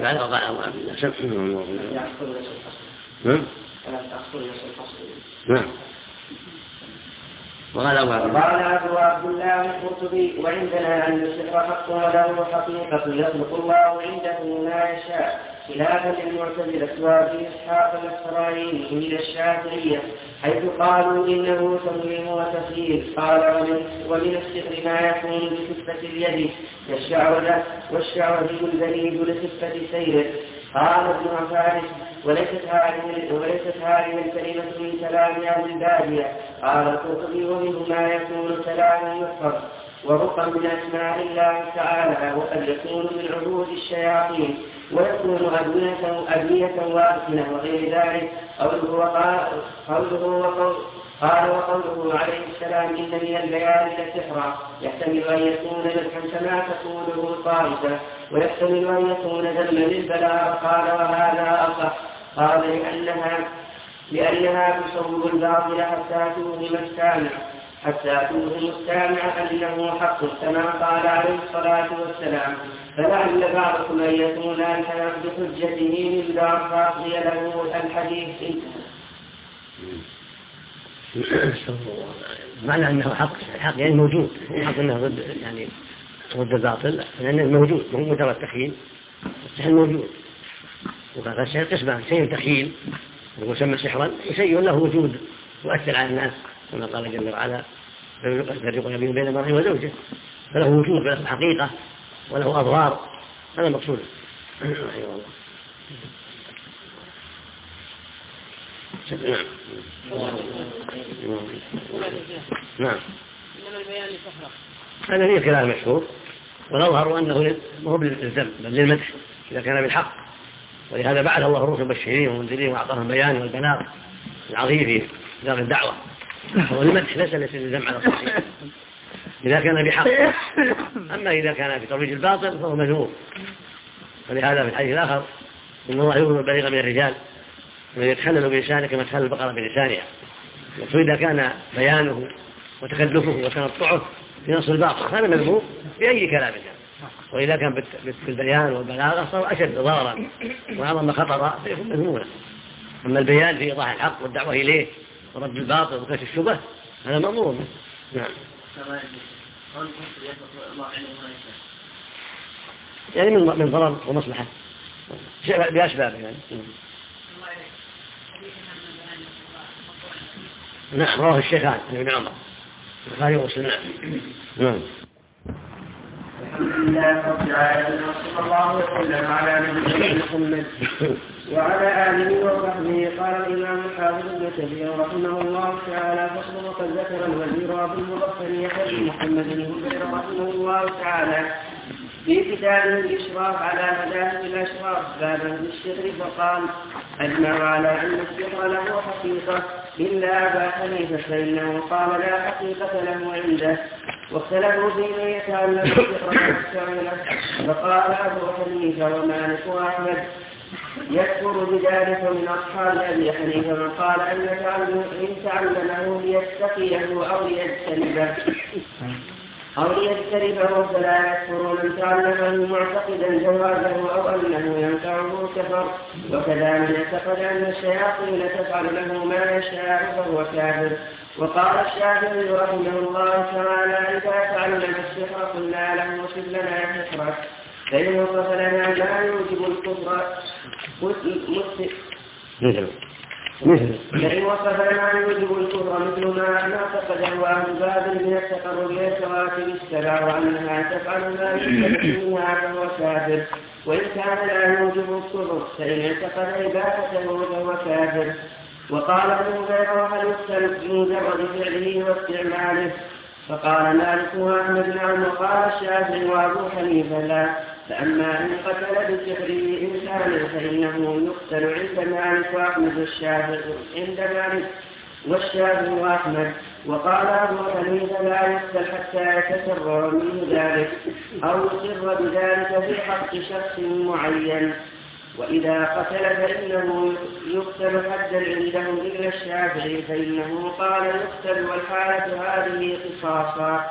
وقال أبو عبد الله القرطبي وعندنا أن السحر حق وله حقيقة يخلق الله عنده ما يشاء، خلافا للمعتزلة وأبي إسحاق الأسرائيلي من الشافعية حيث قالوا إنه تمويه وتسيير. قال ومن السحر ما يكون بخفة اليد والشعوذة البريد لخفة سيره. قال ابن عفارس وليست هذه الكلمة من كلام أهل البادية. قال القرطبي ومنه ما يكون كلاما يحفظ ورقا من أسماء الله تعالى، وقد يكون من عروض الشياطين ويكون أدوية وأبسنة وغير ذلك. وقوله عليه السلام إن من البيان لسحرا يحتمل أن يكون مدحا كما تقوله طائفة، ويحتمل أن يكون ذما للبلاء. قال وهذا أصح. قال لأنها تصوب الباطل حتى توهم السامع أنه حق كما قال عليه الصلاة والسلام. فلعل بعضكم أن يكون ألحن بحجته من بعض فأقضي له الحديث. معنى أنه حق يعني موجود، حق أنه ضد الباطل لأنه موجود، مو مجرد تخيل، السحر موجود. وقال السحر قسمان، شيء تخيل ويسمى سحرا، شيء له وجود يؤثر على الناس كما قال جل وعلا فيفرقون بين المرء وزوجه، فله وجود وله حقيقة وله أضرار، هذا المقصود. نعم. هذا فيه خلاف مشهور، ونظهر أنه هو بالذم بل للمدح إذا كان بالحق، ولهذا بعث الله الرسل مبشرين ومنذرين وأعطاهم البيان والبلاغ العظيم في دار الدعوة، والمدح ليس للذم على الصحيح إذا كان بحق. أما إذا كان في ترويج الباطل فهو مذموم. ولهذا في الحديث الآخر إن الله يظلم البليغ من الرجال من يتخلل بلسانه كما تخلل البقرة بلسانها. وإذا كان بيانه وتكلفه وتنطعه في نص الباطل هذا مذموم بأي كلام كان، وإذا كان بالبيان والبلاغة صار أشد ضررا وأعظم خطرا فيكون مذموما. أما البيان في إيضاح الحق والدعوة إليه ورد الباطل وكشف الشبه هذا مأمور. نعم. يعني من ضرر ومصلحة بأسباب يعني. نعم رواه الشيخان عن ابن عمر البخاري ومسلم. نعم. الحمد لله رب العالمين وصلى الله وسلم على نبينا محمد وعلى آله وصحبه. قال الإمام الحافظ ابن كثير رحمه الله تعالى: فصل. وقد ذكر الوزير أبو المظفر يحيى بن محمد بن هبير رحمه الله تعالى في كتابه الإشراف على مذاهب الأشراف بابا بالشعر فقال: أجمع على أن السحر له حقيقة إلا أبا حنيفة فإنه قال لا حقيقة له عنده، واختلفوا في من يتعلم السحر والسعيلة، فقال أبو حنيفة ومالك وأحمد يكفر بذلك من أصحاب أبي حنيفة من قال إن تعلمه ليتقيه أو ليجتنبه فلا يكفر، من تعلمه معتقدا جوازه أو أنه ينفعه كفر، وكذا من اعتقد أن الشياطين تفعل له ما يشاء فهو كافر. وقال الشافعي رحمه الله تعالى: إذا تعلم السحر قلنا له وصف لنا سحرك، فإن وصف لنا ما يوجب الكفر فإن وصف لنا يوجب الكفر مثل ما اعتقده أهل بابل من التقرب إلى الكواكب السبع وأنها تفعل ما يوجب منها فهو كافر، وإن كان لا يوجب الكفر فإن اعتقد إباحته فهو كافر. وقال ابن هبير: هل يقتل بمجرد فعله واستعماله؟ فقال مالك وأحمد: نعم. وقال الشافعي وأبو حنيفة: لا، فأما إن قتل بسحره إنسانا فإنه يقتل عند مالك وأحمد والشافعي وأحمد. وقال أبو حنيفة: لا يقتل حتى يتسرع منه ذلك أو يسر بذلك في حق شخص معين، وإذا قتل فإنه يقتل حدا عندهم إلا الشافعي فإنه قال يقتل والحالة هذه قصاصا.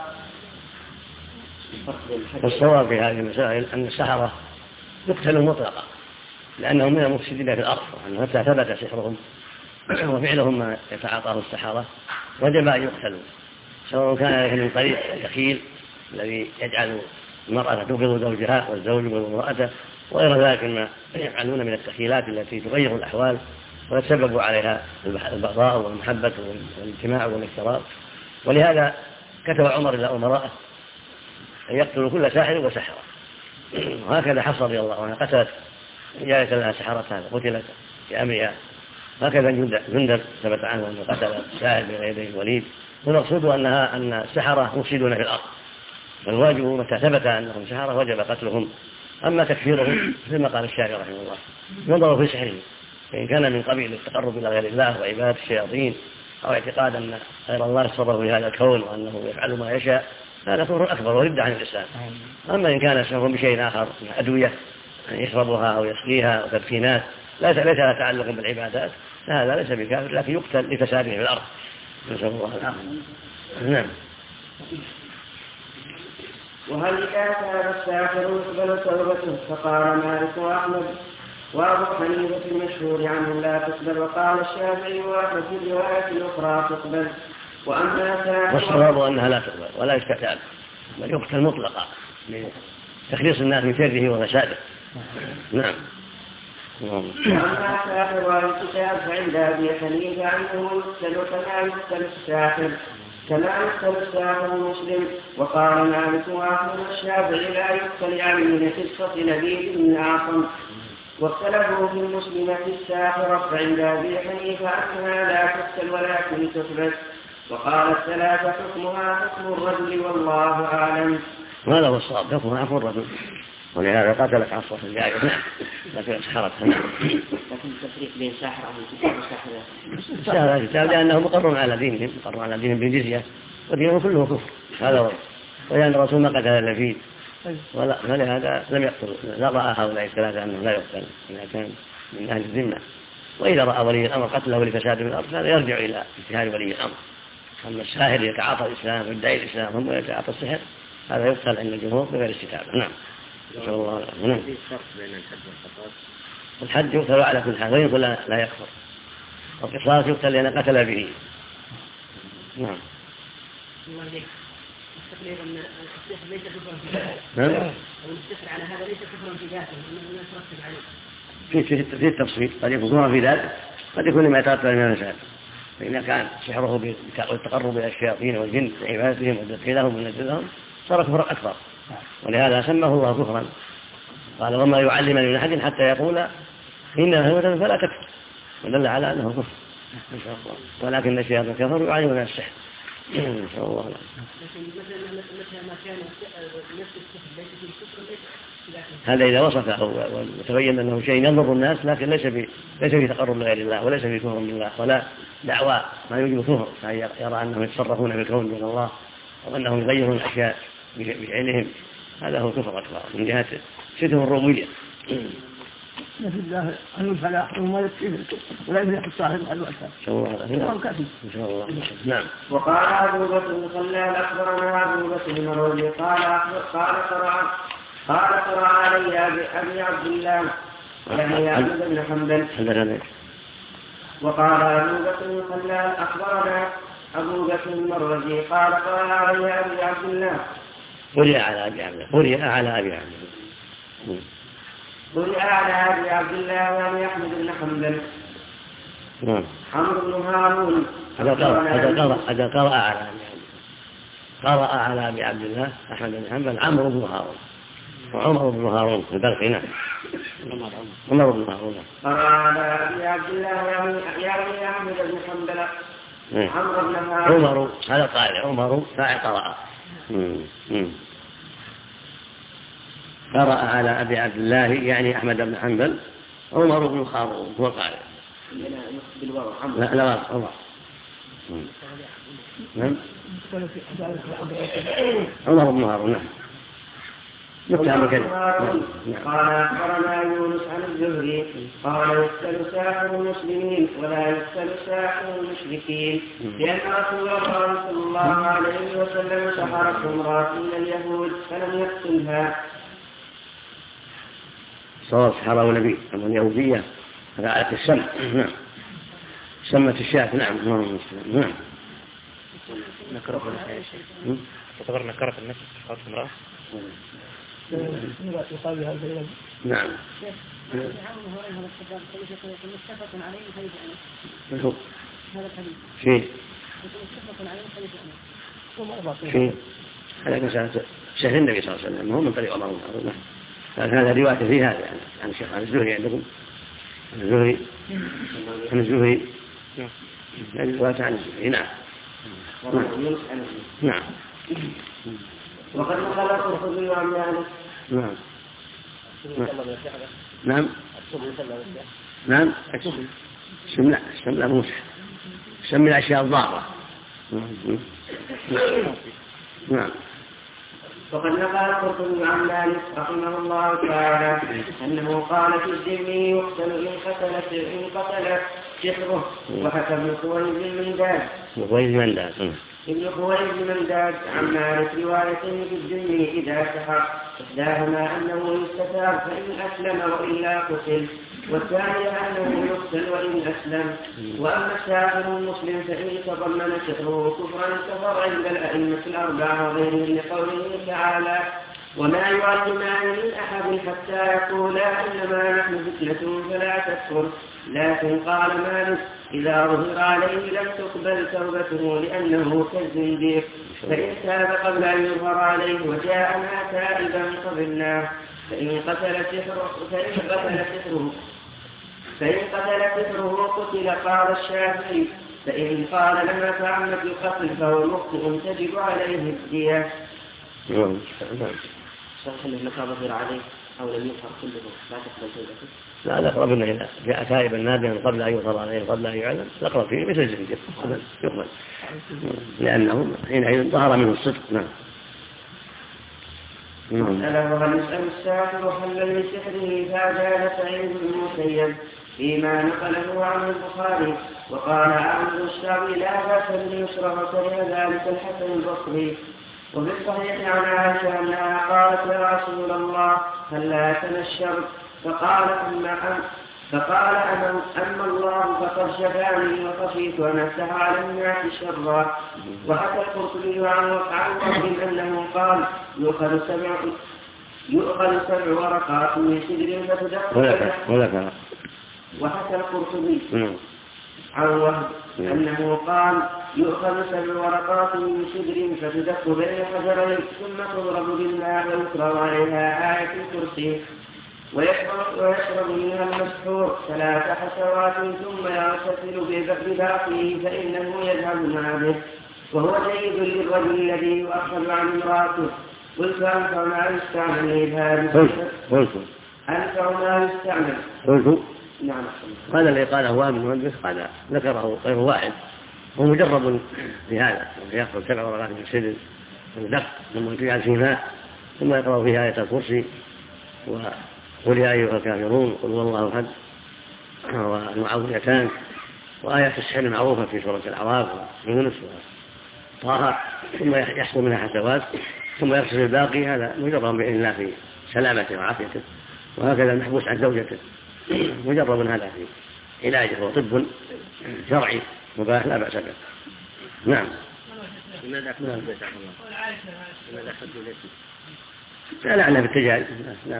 الصواب في هذه المسائل أن السحرة يقتلوا مطلقا لأنهم من المفسدين في الأرض، وأن متى ثبت سحرهم وفعلهم ما يتعاطاه السحرة وجب أن يقتلوا، سواء كان من طريق الدخيل الذي يجعل المرأة تبغض زوجها والزوج يبغض امرأته وغير ذلك مما يفعلون من التخيلات التي تغير الأحوال ويتسبب عليها البغضاء والمحبة والانتماء والافتراء. ولهذا كتب عمر إلى أمراءه أن يقتلوا كل ساحر وسحرة، وهكذا حفصة رضي الله عنها قتلت رجالة لها سحرتها قتلت بأمرها، هكذا جندب ثبت عنه أنه قتل ساحر بين يدي الوليد. والمقصود أن السحرة مفسدون في الأرض، فالواجب متى ثبت أنهم سحرة وجب قتلهم. أما تكفيرهم كما قال الشافعي رحمه الله ينظر في سحره، فإن كان من قبيل التقرب إلى غير الله وعبادة الشياطين أو اعتقاد أن غير الله يصرف في هذا الكون وأنه يفعل ما يشاء هذا كفر أكبر ورد عن الإسلام. أما إن كان سبب بشيء آخر من أدوية يشربها أو يسقيها أو تدفينات ليس لها تعلق بالعبادات فهذا ليس بكافر، لكن يقتل لفساده في الأرض. نسأل الله العافية. نعم. وهل إذا كان الساحر يقبل توبته؟ فقال مالك وأحمد وأبو حنيفة المشهور عنه لا تقبل، وقال الشافعي وأحمد في الرواية الأخرى تقبل. وأما والصواب أنها لا تقبل ولا يستتاب بل يقتل مطلقا لتخليص الناس من شره وفساده. نعم. وأما ساحر الكتاب فعند أبي حنيفة أنه يقتل كما يقتل الساحر، كما يقتل الساحر المسلم. وقال مالك وأحمد الشافعي لا يقتل عن قصة لبيد بن أعصم. واختلفوا في المسلمة الساحرة، فعند أبي حنيفة أنها لا تقتل ولكن تحبس. وقال الثلاثة حكمها حكم الرجل والله أعلم. هذا هو الصواب، حكمها حكم الرجل، ولهذا قتلت عصفة الجائر. نعم، لكن سحرتها. نعم. لكن التفريق بين ساحر وكتاب وساحر سهل الكتاب لأنه مقر على دينهم، مقر على دينهم بالجزية، ودينهم كله كفر. هذا هو، ولأن الرسول ما قتل اللبيد، فلهذا لم يقتل. لا رأى هؤلاء الثلاثة أنه لا يقتل إذا كان من أهل الذمة. وإذا رأى ولي الأمر قتله لفساد من الأرض هذا يرجع إلى اجتهاد ولي الأمر. أما الساحر يتعاطى الإسلام ويدعي الإسلام ثم يتعاطى السحر هذا يقتل عند الجمهور بغير استتابة. نعم. إن شاء الله. نعم. الحد يقتل على كل حال، ويقول لا يكفر. القصاص يقتل لأن قتل به. نعم. التقرير أن السحر ليس كفرا في ذاته. نعم. أو السحر على هذا ليس كفرا في ذاته، إنه يترتب عليه. في التفصيل، قد يكون كفرا في ذاته، قد يكون لما يترتب من الفساد. فإذا كان سحره بالتقرب إلى الشياطين والجن وعبادتهم وتدخيلهم ونزلهم صار كفرا أكبر، ولهذا سماه الله كفرا. قال وما يعلم من أحد حتى يقول إنها هوة فلا تكفر، ودل على أنه كفر إن شاء الله. ولكن الشياطين كفروا يعلمون السحر إن شاء الله. لكن مثلا ما كان نفس السحر ليس في الكفر هذا إذا وصفه وتبين أنه شيء يضر الناس، لكن ليس في تقرب لغير الله، وليس في كفر بالله، ولا دعوى ما يوجب كفر، يرى أنهم يتصرفون بالكون دون الله، أو أنهم يغيرون الأشياء بفعلهم. هذا هو كفر أكبر من جهة شتم الربوبية. نسأل الله أن الفلاح وما يكفيه ولا يفلح صاحب الوقت. إن شاء الله. إن شاء الله. نعم. وقال أبو بكر بن خلال أخبرنا أبو بكر بن مروي قال قرأ علي أبي عبد الله يعني أحمد بن حنبل. وقال أبو بكر بن خلال أخبرنا أبو بكر بن مروي قال قرأ علي أبي عبد الله. قرئ على أبي عبد الله يعني أحمد بن حنبل. عمرو بن هارون. هذا قرأ على أبي عبد الله أحمد بن حنبل عمرو بن هارون وعمر بن هارون في البلخ. عمر بن هارون قرأ على أبي عبد الله يعني أحمد بن حنبل عمرو بن هارون. عمر هذا قال عمر فاعل قرأ على أبي عبد الله يعني أحمد بن حنبل عمر بن هارون هو قال لا عمر. نعم. عمر بن هارون. نعم. قال أخبرنا يونس عن الزهري قال يقتل ساحر المسلمين ولا يقتل ساحر المشركين، لأن رسول الله صلى الله عليه وسلم سحرت امرأة من اليهود فلم يقتلها. صار سحره نبي أما اليهودية فعلت السم. نعم. سمت الشاة. نعم. نعم. تعتبر نكرة النفس سحرت امرأة. نعم. في هذا مسألة شهر النبي صلى الله عليه وسلم هو من طريق عمر بن هارون. هذا رواية في هذا يعني عن الشيخ عن الزهري عندكم عن الزهري هذه رواية عن الزهري. نعم. نعم. وقد خلق الخضر عن ذلك. نعم. نعم. نعم. شمل موسى شمل الأشياء الضارة. نعم. وقد نقل القرطبي عن مالك رحمه الله تعالى أنه قال في الذمي يقتل إن قتل سحره. وحكى ابن خويلد بن منداد عن مالك روايتين في الذمي إذا سحر، إحداهما أنه يستتاب فإن أسلم وإلا قتل، والثانية أنه يقتل وإن أسلم. وأما الساحر المسلم فإن تضمن سحره كفرا كفر عند الأئمة الأربعة وغيرهم لقوله تعالى وما يعلمان من أحد حتى يقولا إنما نحن فتنة فلا تكفر. لكن قال مالك إذا ظهر عليه لم تقبل توبته لأنه كالزنديق، فإن تاب قبل أن يظهر عليه وجاءنا تائبا قبلناه. فإن قتل سحره قتل. قال الشافعي فإن قال لم يتعمد القتل فهو مخطئ تجب عليه الدية. صحيح أنه متى ظهر عليه أو لم يظهر كله لا تقبل توبته؟ لا الأقرب أنه إذا جاء تائبا نادما قبل أن يظهر عليه قبل أن يعلم الأقرب فيه مثل الزنديق يقبل لأنه حينئذ ظهر منه الصدق. نعم. هل يسأل الساحر حلا من سحره؟ فأجاب سعيد بن المسيب فيما نقله عن البخاري. وقال عامر الشعبي لا بأس بن يشرب وكره ذلك الحسن البصري. وفي الصحيح عن عائشة أنها قالت يا رسول الله هل لا تنشرت؟ فقال أما الله فقد شفاني وخشيت أن أفتح على الناس شرا. وحكى القرطبي عن وقت أنه قال يؤخذ 7 ورقات من سدر فتدق. وحكى القرطبي عن وهب أنه قال يؤخذ 7 ورقات من سدر فتدق بين حجرين ثم تضرب بالماء ويقرأ عليها آية الكرسي ويشرب منها المسحور 3 حسوات ثم يغتسل بباقيه فإنه يذهب مع به وهو جيد للرجل الذي يؤخذ عن امرأته. قلت أنفع ما يستعمل لهذا أنفع ما يستعمل. نعم. قال الذي قاله وهب بن المهندس قال ذكره غير واحد ومجرب في هذا يأخذ 7 ورقات من السدر ودق ثم يجعل فيه ماء ثم يقرأ فيها آية الكرسي وقل يا أيها الكافرون قل هو الله أحد والمعوذتان وآية السحر المعروفة في سورة الأعراف ويونس وطه ثم يحصل منها حسوات ثم يغسل الباقي. هذا مجرب بإذن الله في سلامته وعافيته. وهكذا المحبوس عن زوجته مجرب هذا في علاجه وطب شرعي مباح لا بأس به. نعم. لماذا أخذ البيت عن الله؟ لماذا أخذ البيت؟ سألعنا بالتجارب. نعم.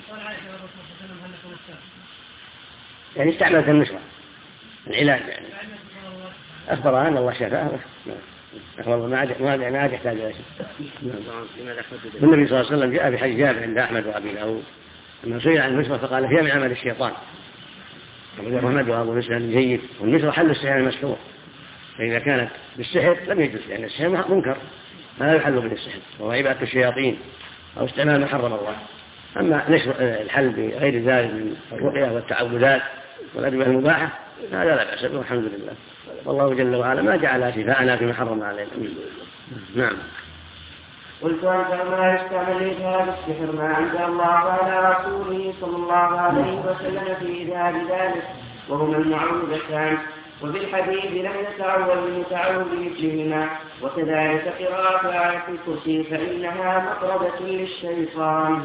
يعني استعملت النشرة العلاج يعني أخبر أن الله شفاه. أخبر ما عاد يحتاج إلى شيء. النبي صلى الله عليه وسلم جاء بحديث جابر عند أحمد وأبي داود أنه سئل عن النشرة فقال هي من عمل الشيطان. أبو أحمد وأبو مسلم جيد والنشرة حل السحر المسحور. فإذا كانت بالسحر لم يجوز لأن السحر منكر ما يحل بالسحر وهو عبادة الشياطين أو استعمال ما حرم الله. أما نشر الحل بغير ذلك من الرقية والتعوذات والأدوية المباحة هذا لا بأس به والحمد لله. والله جل وعلا ما جعل شفاءنا فيما حرم علينا. نعم. قلت أنت ما يستعمل هذا السحر ما عند الله على رسوله صلى الله عليه وسلم في ذلك وهما المعوذتان. وفي الحديث لم يتعوذ المتعوذ بمثلهما. وكذلك قراءة آية الكرسي فإنها مطردة للشيطان.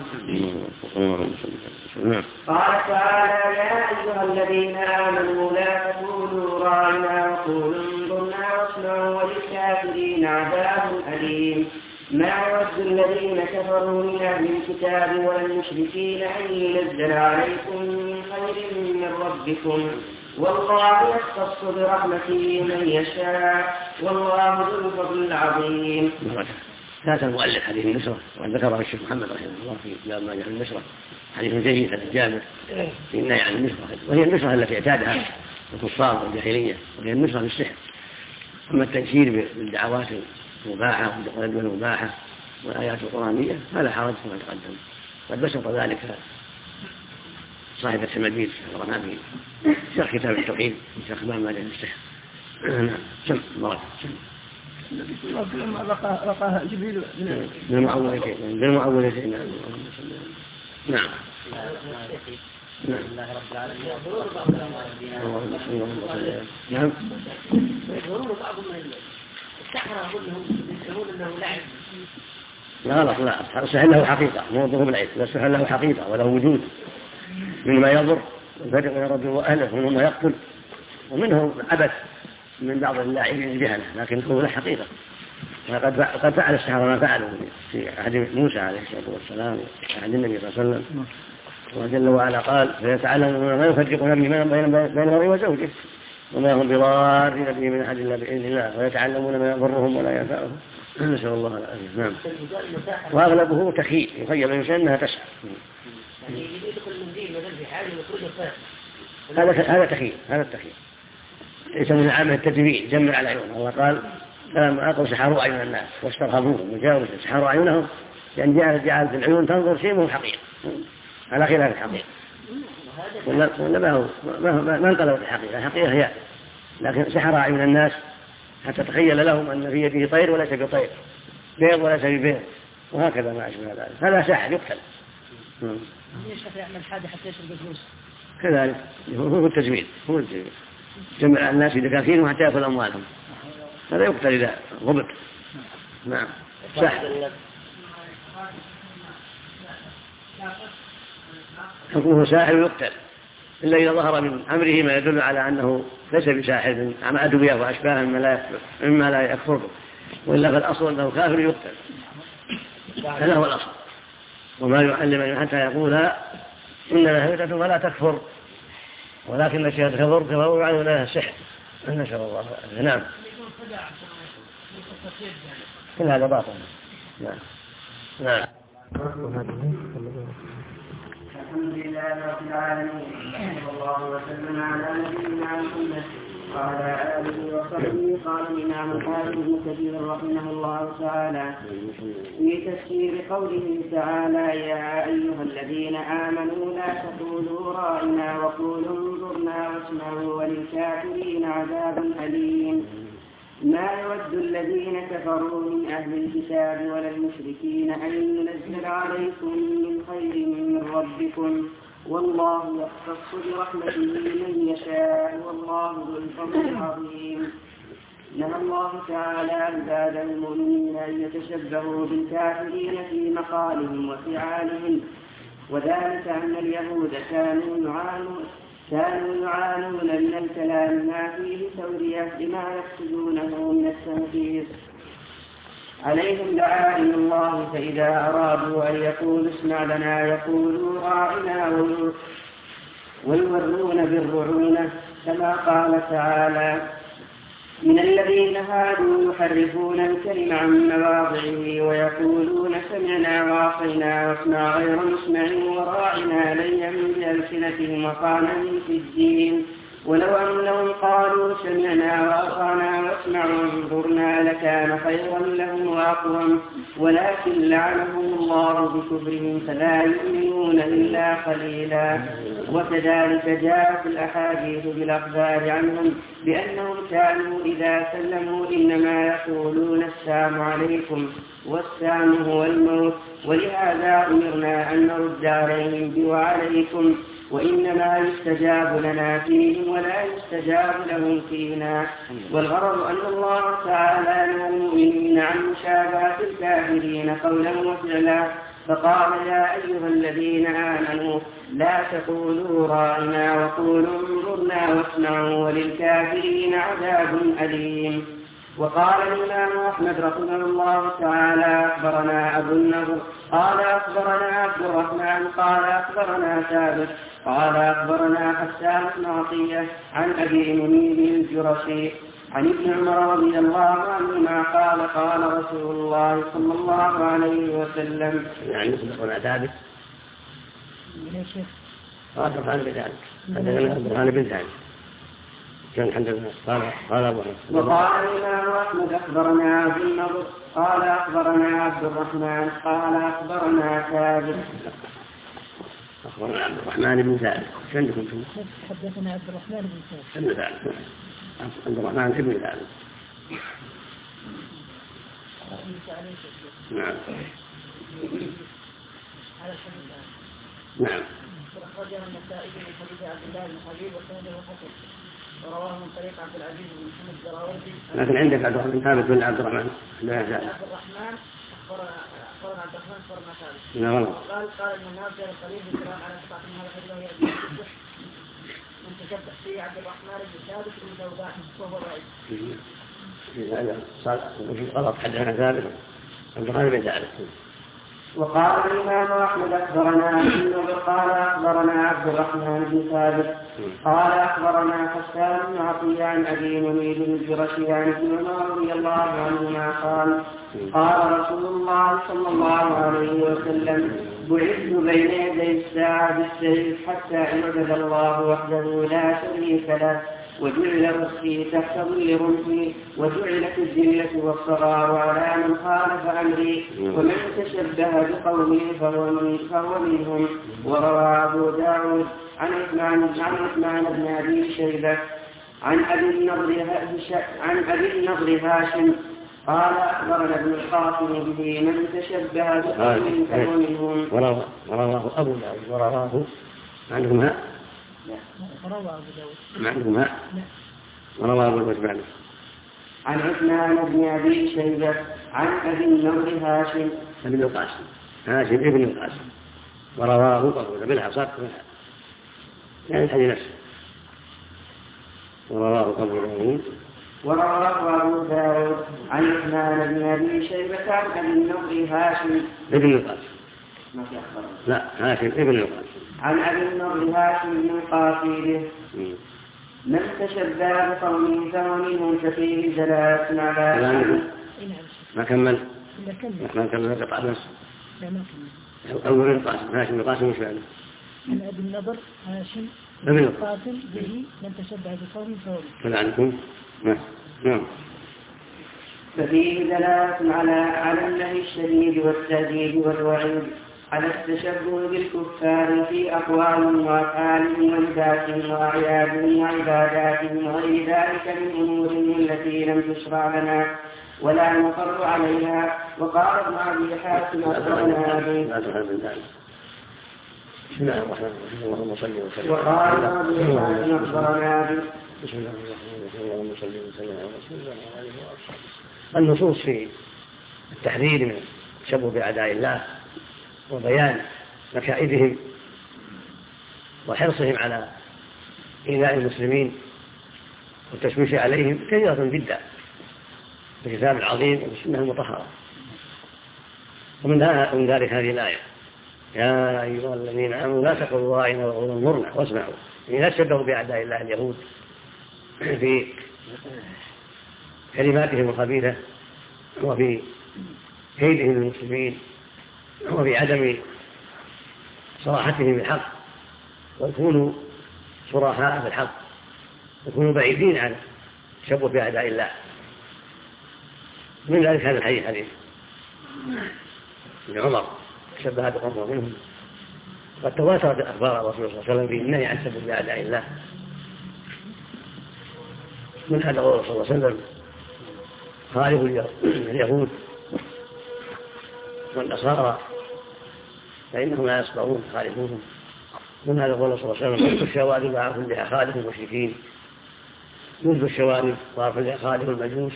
قال تعالى يا أيها الذين آمنوا لا تقولوا راعنا وقولوا انظرنا واسمعوا وللكافرين عذاب أليم. ما يود الذين كفروا من أهل الكتاب والمشركين أن ينزل عليكم من خير من ربكم والله يختص برحمته من يشاء والله ذو الفضل العظيم. هذا المؤلف حديث النشرة وذكره الشيخ محمد رحمه الله في باب ما جاء النشرة حديث جيد عن الجامع في النهي عن النشرة وهي النشرة التي اعتادها الكفار والجاهلية وهي النشرة بالسحر. أما التنشير بالدعوات المباحة والأدوية المباحة والآيات القرآنية فلا حرج كما تقدم. قد بسط ذلك صاحب السمديد رمى به شرح كتاب التوحيد شرح باب ما جاء السحر. نعم. سم مرة لما رقاها جبريل بالمعوذتين. نعم. بسم الله رب العالمين. نعم. يقولون بعضهم السحرة يقولون انه لعب. لا السحر له حقيقة مو ضرب العيد. السحر له حقيقة وله وجود مما يضر ويفرق بين ربه وأهله ومنه ما يقتل ومنه عبث من بعض اللاعبين الجهلة لكن هو له حقيقة. قد فعل السحرة ما فعلوا في عهد موسى عليه الصلاة والسلام عهد النبي صلى الله عليه وسلم. وجل وعلا قال فيتعلمون ما يفرقون بين المرء وزوجه وما هم بضارين به من أحد إلا بإذن الله ويتعلمون ما يضرهم ولا ينفعهم. نسأل الله العافية. نعم. وأغلبه تخيل يخيل الإنسان أنها تسعى. هذا تخيل ليس من العمل التدبير جمع على عيونهم. الله قال فلما ألقوا سحروا أعين الناس واسترهبوهم وجاوزوا سحروا أعينهم لأن جعلت العيون تنظر شيء مو حقيقي على خلاف الحقيقة ولا ما انقلبت الحقيقة هي لكن سحر أعين الناس حتى تخيل لهم أن في يده طير وليس بطير بيض وليس ببيض وهكذا ما أشبه ذلك. هذا ساحر يقتل. يشرف يعمل حاجة حتى يشرب الفلوس كذلك هو التزويد جمع الناس في دكاكين حتى يأكل أموالهم هذا يقتل إذا ضبط. نعم. ساحر حكمه ساحر يقتل إلا إذا ظهر من أمره ما يدل على أنه ليس بساحر عن أدوية وأشباه مما لا يكفر وإلا فالأصل أنه كافر يقتل. هذا هو الأصل. وما يعلم حتى يقول إننا هدة ولا تكفر ولكن الشيء تكفر فهو يعلم لها السحر. نسأل الله. نعم. كل هذا باطل. نعم. الحمد لله رب العالمين صلى الله وسلم على نبينا محمد وعلى آله وصحبه. قال الإمام الحافظ ابن كثير رحمه الله تعالى في تفسير قوله تعالى يا أيها الذين آمنوا لا تقولوا راعنا وقولوا انظرنا واسمعوا وللكافرين عذاب أليم. ما يود الذين كفروا من أهل الكتاب ولا المشركين أن ينزل عليكم من خير من ربكم والله يختص برحمته من يشاء والله ذو الفضل العظيم. نهى الله تعالى عباد المؤمنين أن يتشبهوا بالكافرين في مقالهم وفعالهم وذلك أن اليهود كانوا يعانون من الكلام ما فيه تورية بما يقصدونه من التنفيذ عليهم لعائن الله فإذا أرادوا أن يقولوا اسمع لنا يقولوا راعنا ويورون بالرعونة كما قال تعالى من الذين هادوا يحرفون الكلم عن مواضعه ويقولون سمعنا وعصينا واسمع غير مسمع وراعنا ليا بألسنتهم وقالا في الدين ولو أنهم قالوا سمعنا وأطعنا واسمعوا وانظرنا لكان خيرا لهم وأقوم ولكن لعنهم الله بكفرهم فلا يؤمنون إلا قليلا. وكذلك جاء في الأحاديث بالأخبار عنهم بأنهم كانوا إذا سلموا إنما يقولون السلام عليكم والسلام هو الموت ولهذا أمرنا أن نرد عليهم وعليكم وإنما يستجاب لنا فيهم ولا يستجاب لهم فينا. والغرض أن الله تعالى نهى المؤمنين عن مشابهة الكافرين قولا وفعلا فقال يا أيها الذين آمنوا لا تقولوا راعنا وقولوا انظرنا واسمعوا وللكافرين عذاب أليم. وقال الإمام أحمد رحمه الله تعالى أخبرنا أبو النضر قال أخبرنا عبد الرحمن قال أخبرنا ثابت قال أخبرنا حسان بن عطية عن أبي منيب الجرشي عن ابن عمر رضي الله عنهما قال قال رسول الله صلى الله عليه وسلم يعني أخبرنا ثابت قال عن بذلك عن بذلك كان الحمد لله قال أبو وقال الإمام أحمد أخبرنا عبد النضر قال أخبرنا عبد الرحمن قال أخبرنا ثابت أخبرنا عبد الرحمن بن ثابت عندكم حدثنا عبد الرحمن بن ثابت عبد الرحمن بن ثابت نعم نعم أخرجه النسائي من حديث عبد الله بن حبيب وسنده حسن ورواه من طريق عبد العزيز بن محمد الدراوردي. لكن عندك عبد الرحمن ثابت بن عبد الرحمن لا عبد الرحمن أخبرنا عبد الرحمن أخبرنا ثابت. نعم. قال إن الناس كان قريب بالكلام على سبعة من هذا الحديث وهي الصح من تشبه فيه عبد الرحمن بن ثابت بن ذوبان وهو ضعيف. غلط حدثنا ثابت عبد الرحمن بن ثابت. وقال الإمام أحمد قال أخبرنا عبد الرحمن بن ثابت قال أخبرنا حسان بن عطية عن أبي منيب الجرشي عن ابن عمر رضي الله عنهما قال رسول الله صلى الله عليه وسلم بعثت بين يدي الساعة بالسيف حتى عبد الله وحده لا شريك له وجعل رزقي تحت ظل رمحي وجعلت الذلة والصغار على من خالف أمري ومن تشبه بقومه فهو منهم. وروى أبو داود عن عثمان بن أبي شيبة عن أبي النضر هاشم قال أخبرنا ابن القاسم به من تشبه بقومه فهو منهم. ورواه أبو داود ورواه عندهم ها؟ روى أبو داود ما عندهم ها؟ ورواه أبو داود عن عثمان بن أبي شيبة عن أبي النضر هاشم ابن القاسم ابن القاسم ورواه أبو داود بالحصاد يعني الحديث نفسه ورواه أبو داود عن عثمان بن أبي شيبة عن أبي النضر هاشم ابن القاسم لا هاشم ابن القاسم عن أبي النضر هاشم بن قاسم من تشبه بقومه فهو منهم ففيه دلالة على ما كمل قطع نفسه أول القاسم هاشم القاسم وش فعله عن أبي النضر هاشم ابن القاسم به من تشبه بقومه فهو فلعنكم نعم. ففيه دلالة على النهي الشديد والتهديد والوعيد على التشبه بالكفار في أقوالهم وأفعالهم ولباسهم وأعيادهم وعباداتهم وغير ذلك من أمورهم التي لم تشرع لنا ولا نقر عليها. وقال ابن أبي حاتم أخبرنا أبي بسم الله الرحمن الرحيم اللهم صل وسلم وقال ابن أبي حاتم أخبرنا أبي بسم الله الرحمن الرحيم اللهم صل وسلم على رسول الله وعلى آله وصحبه. النصوص في التحذير من التشبه بأعداء الله وبيان مكائدهم وحرصهم على إيذاء المسلمين والتشويش عليهم كثيرة جدا في الكتاب العظيم والسنة المطهرة. ومن ذلك هذه الآية يا أيها الذين آمنوا لا تقولوا راعنا وقولوا انظرنا واسمعوا. لا تشبهوا بأعداء الله اليهود في كلماتهم الخبيثة وفي كيدهم للمسلمين وفي عدم صراحتهم بالحق ويكونوا صراحاء بالحق ويكونوا بعيدين عن التشبه بأعداء الله. من ذلك هذا الحديث ابن عمر تشبه بقوم منهم. قد تواترت أخبار الرسول صلى الله عليه وسلم في النهي عن التشبه بأعداء الله. من هذا قول صلى الله عليه وسلم خالف اليهود والنصارى فإنهم لا يصبرون خالفوهم. من هذا قول صلى الله عليه وسلم مثل الشوارب وعرف لها خالف المشركين مثل الشوارب وعرف لها خالف المجوس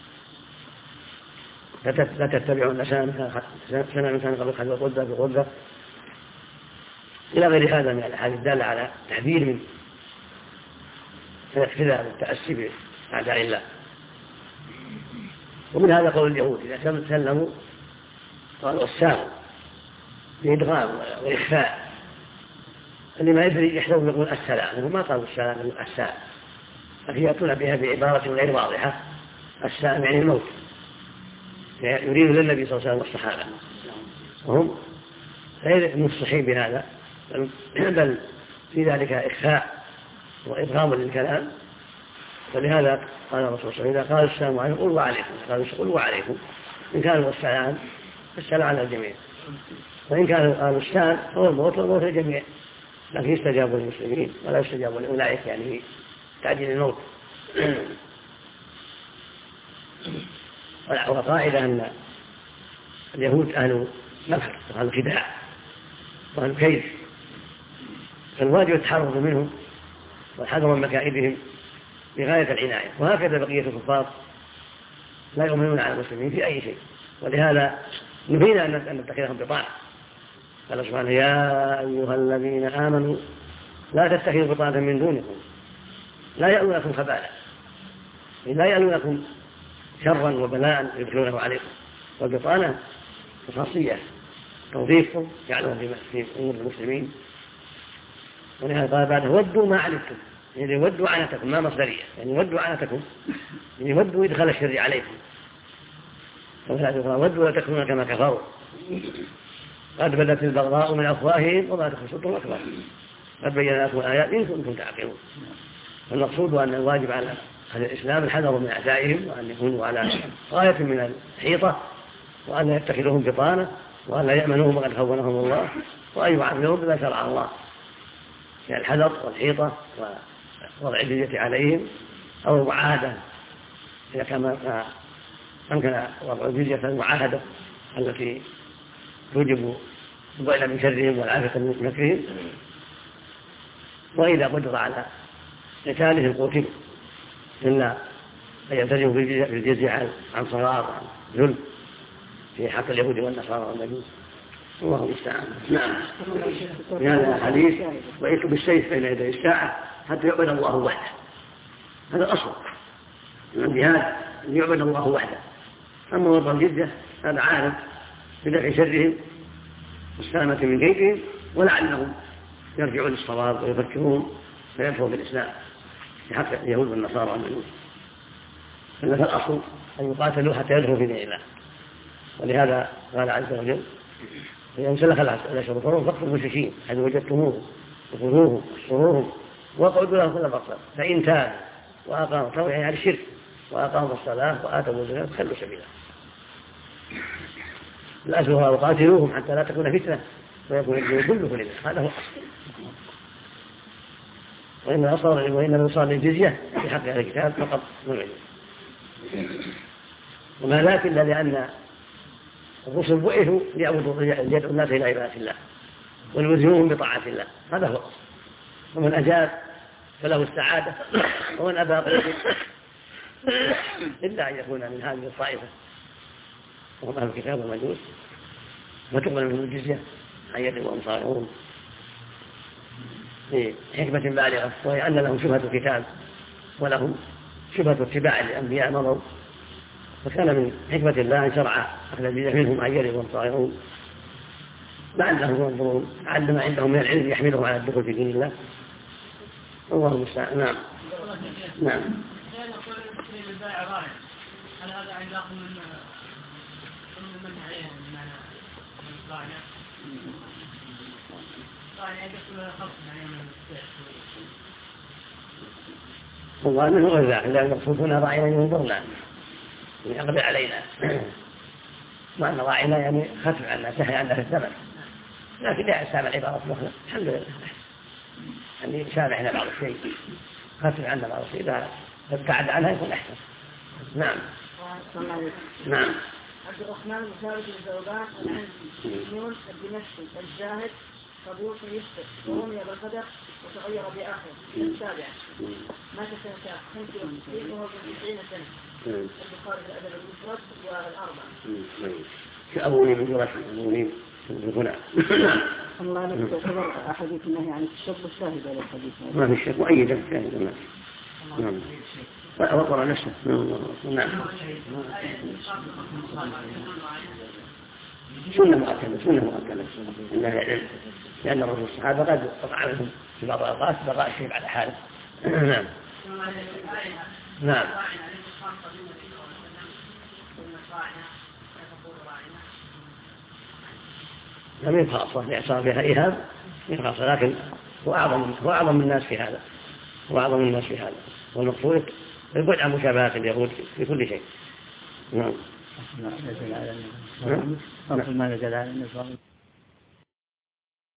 لا تتبعون سنة كان قبل حد القدة بقدة إلى غير هذا من الأحاديث الدالة على تحذير من الاقتداء والتأسي بأعداء الله. ومن هذا قول اليهود إذا سلموا قالوا السلام بإدغام وإخفاء اللي ما يدري يحذرون يقول السلام ما قالوا السلام يقول السلام لكن يأتون بها بعبارة غير واضحة. السلام يعني الموت يريد للنبي صلى الله عليه وسلم والصحابة وهم غير مصلحين بهذا بل في ذلك إخفاء وإدغام للكلام. فلهذا قال الرسول صلى الله عليه وسلم إذا قال السلام عليكم قلوا عليكم قلوا عليكم إن كانوا السلام السلام على الجميع وإن كانوا السلام هو الموت والموت الجميع لكن يستجابوا للمسلمين ولا يستجابوا لأولئك يعني في تعجيل الموت. وقاعدة أن اليهود أهل مكر وأهل خداع وأهل كيد فالواجب التحرر منهم والحذر من مكائدهم بغاية العناية. وهكذا بقية الكفار لا يؤمنون على المسلمين في أي شيء. ولهذا نهينا أن نتخذهم بطانة. قال سبحانه يا أيها الذين آمنوا لا تتخذوا بطانة من دونكم لا يألونكم خبالا لا يألونكم شرا وبلاء يدخلونه عليكم. والبطانة خاصية توظيفكم يعلم في أمور المسلمين. ولهذا قال بعد ودوا ما علمتم، يعني ودوا عنتكم، ما مصدرية، يعني ودوا عنتكم، يعني ودوا إدخال الشر عليكم. ودوا لا تكونوا كما كفروا قد بدت البغضاء من أفواههم وما تخفي صدورهم أكبر قد بينا لكم الآيات إن كنتم تعقلون. فالمقصود أن الواجب على أهل الإسلام الحذر من أعدائهم، وأن يكونوا على غاية من الحيطة، وأن لا يتخذوهم بطانة، وأن لا يأمنوهم وقد خونهم الله، وأن يعاملوهم بما شرع الله من الحذر والحيطة ووضع الجزية عليهم أو المعاهدة إذا كان أمكن وضع الجزية المعاهدة التي توجب البعد من شرهم والعافية من مكرهم. وإذا قدر على قتالهم قتلوا إلا أن يلتزموا بالجزية عن صغار وعن ذل في حق اليهود والنصارى والمجوس. الله المستعان. نعم. في هذا الحديث وإيتوا بالسيف بين يدي الساعة حتى يعبد الله وحده. هذا الأصل من الجهاد أن يعبد الله وحده. أما وضع الجزية هذا عارض بدفع شرهم والسلامة من كيدهم، ولعلهم يرجعوا للصواب ويفكرون فيدخلوا في الإسلام في حق اليهود والنصارى والمجوس. فالأصل أن يقاتلوا حتى يدخلوا في دين الله. ولهذا قال عز وجل إذا سلخ الأشهر الحرم فاقتلوا المشركين حيث وجدتموهم وخذوهم واحصروهم واقعدوا لهم كل مرصد فإن تابوا وأقاموا الصلاة يعني الشرك وأقاموا الصلاة وآتوا الزكاة خلوا سبيلا. الأسوأ وقاتلوهم حتى لا تكون فتنة ويكون الدين كله لله. هذا هو الأصل. وإنما يصار للجزية في حق أهل الكتاب فقط نوعين. وما ذاك إلا لأن الرسل بعثوا ليدعوا الناس إلى عبادة الله ويلزموهم بطاعة الله. هذا هو الأصل. ومن أجاب فله السعادة ومن أبى إلا أن يكون من هذه الطائفة وهم أهل الكتاب والمجوس وتقبل منهم الجزية عن يد وهم صاغرون لحكمة بالغة، وهي أن لهم شبهة الكتاب ولهم شبهة اتباع الأنبياء مضوا، فكان من حكمة الله أن شرع أخذ الجزية منهم عن يد وهم صاغرون لعلهم ينظرون علم عندهم من العلم يحملهم على الدخول في دين الله. الله المستعان. نعم. نعم. هل هذا عندكم من عليهم من الصانع؟ الصانع يدخل خلص عليهم والله من غير ذلك لا يقصدون راعينا ينظرنا يقضي علينا وأن راعينا يعني خفف عنا سهل عنا في الزمن، لكن لا يسامع عبارة مخلص الحمد لله يعني سامحنا بعض الشيء خفف عنا بعض الشيء إذا ابتعد عنها يكون أحسن. نعم. نعم. عبد الرحمن مشارك الزوجان العنزي الدمشقي الزاهد صدوق يسر ورمي بالقدر وتغير بآخر السابع مات سنة 95 وهو من 90 سنة. البخاري في الأدب المفرد والأربعة. كأبوني من جرس أبوني من هنا. الله نفسه خبر أحاديث النهي عن الشرب الشاهد على الحديث. ما في الشرب مؤيدا شاهد الناس. نعم. وقرأ نفسه. نعم. سنة مؤكدة لأن الرسول الصحابة قد قطع منهم في بعض الأوقات بقاء الشيء على حاله. نعم. نعم. لم يبقى خاصة لإعصار بها إيهاب خاصة، لكن هو أعظم الناس في هذا والمقصود البعد عن مشابهات اليهود في كل شيء. نعم. ما نزل على النبي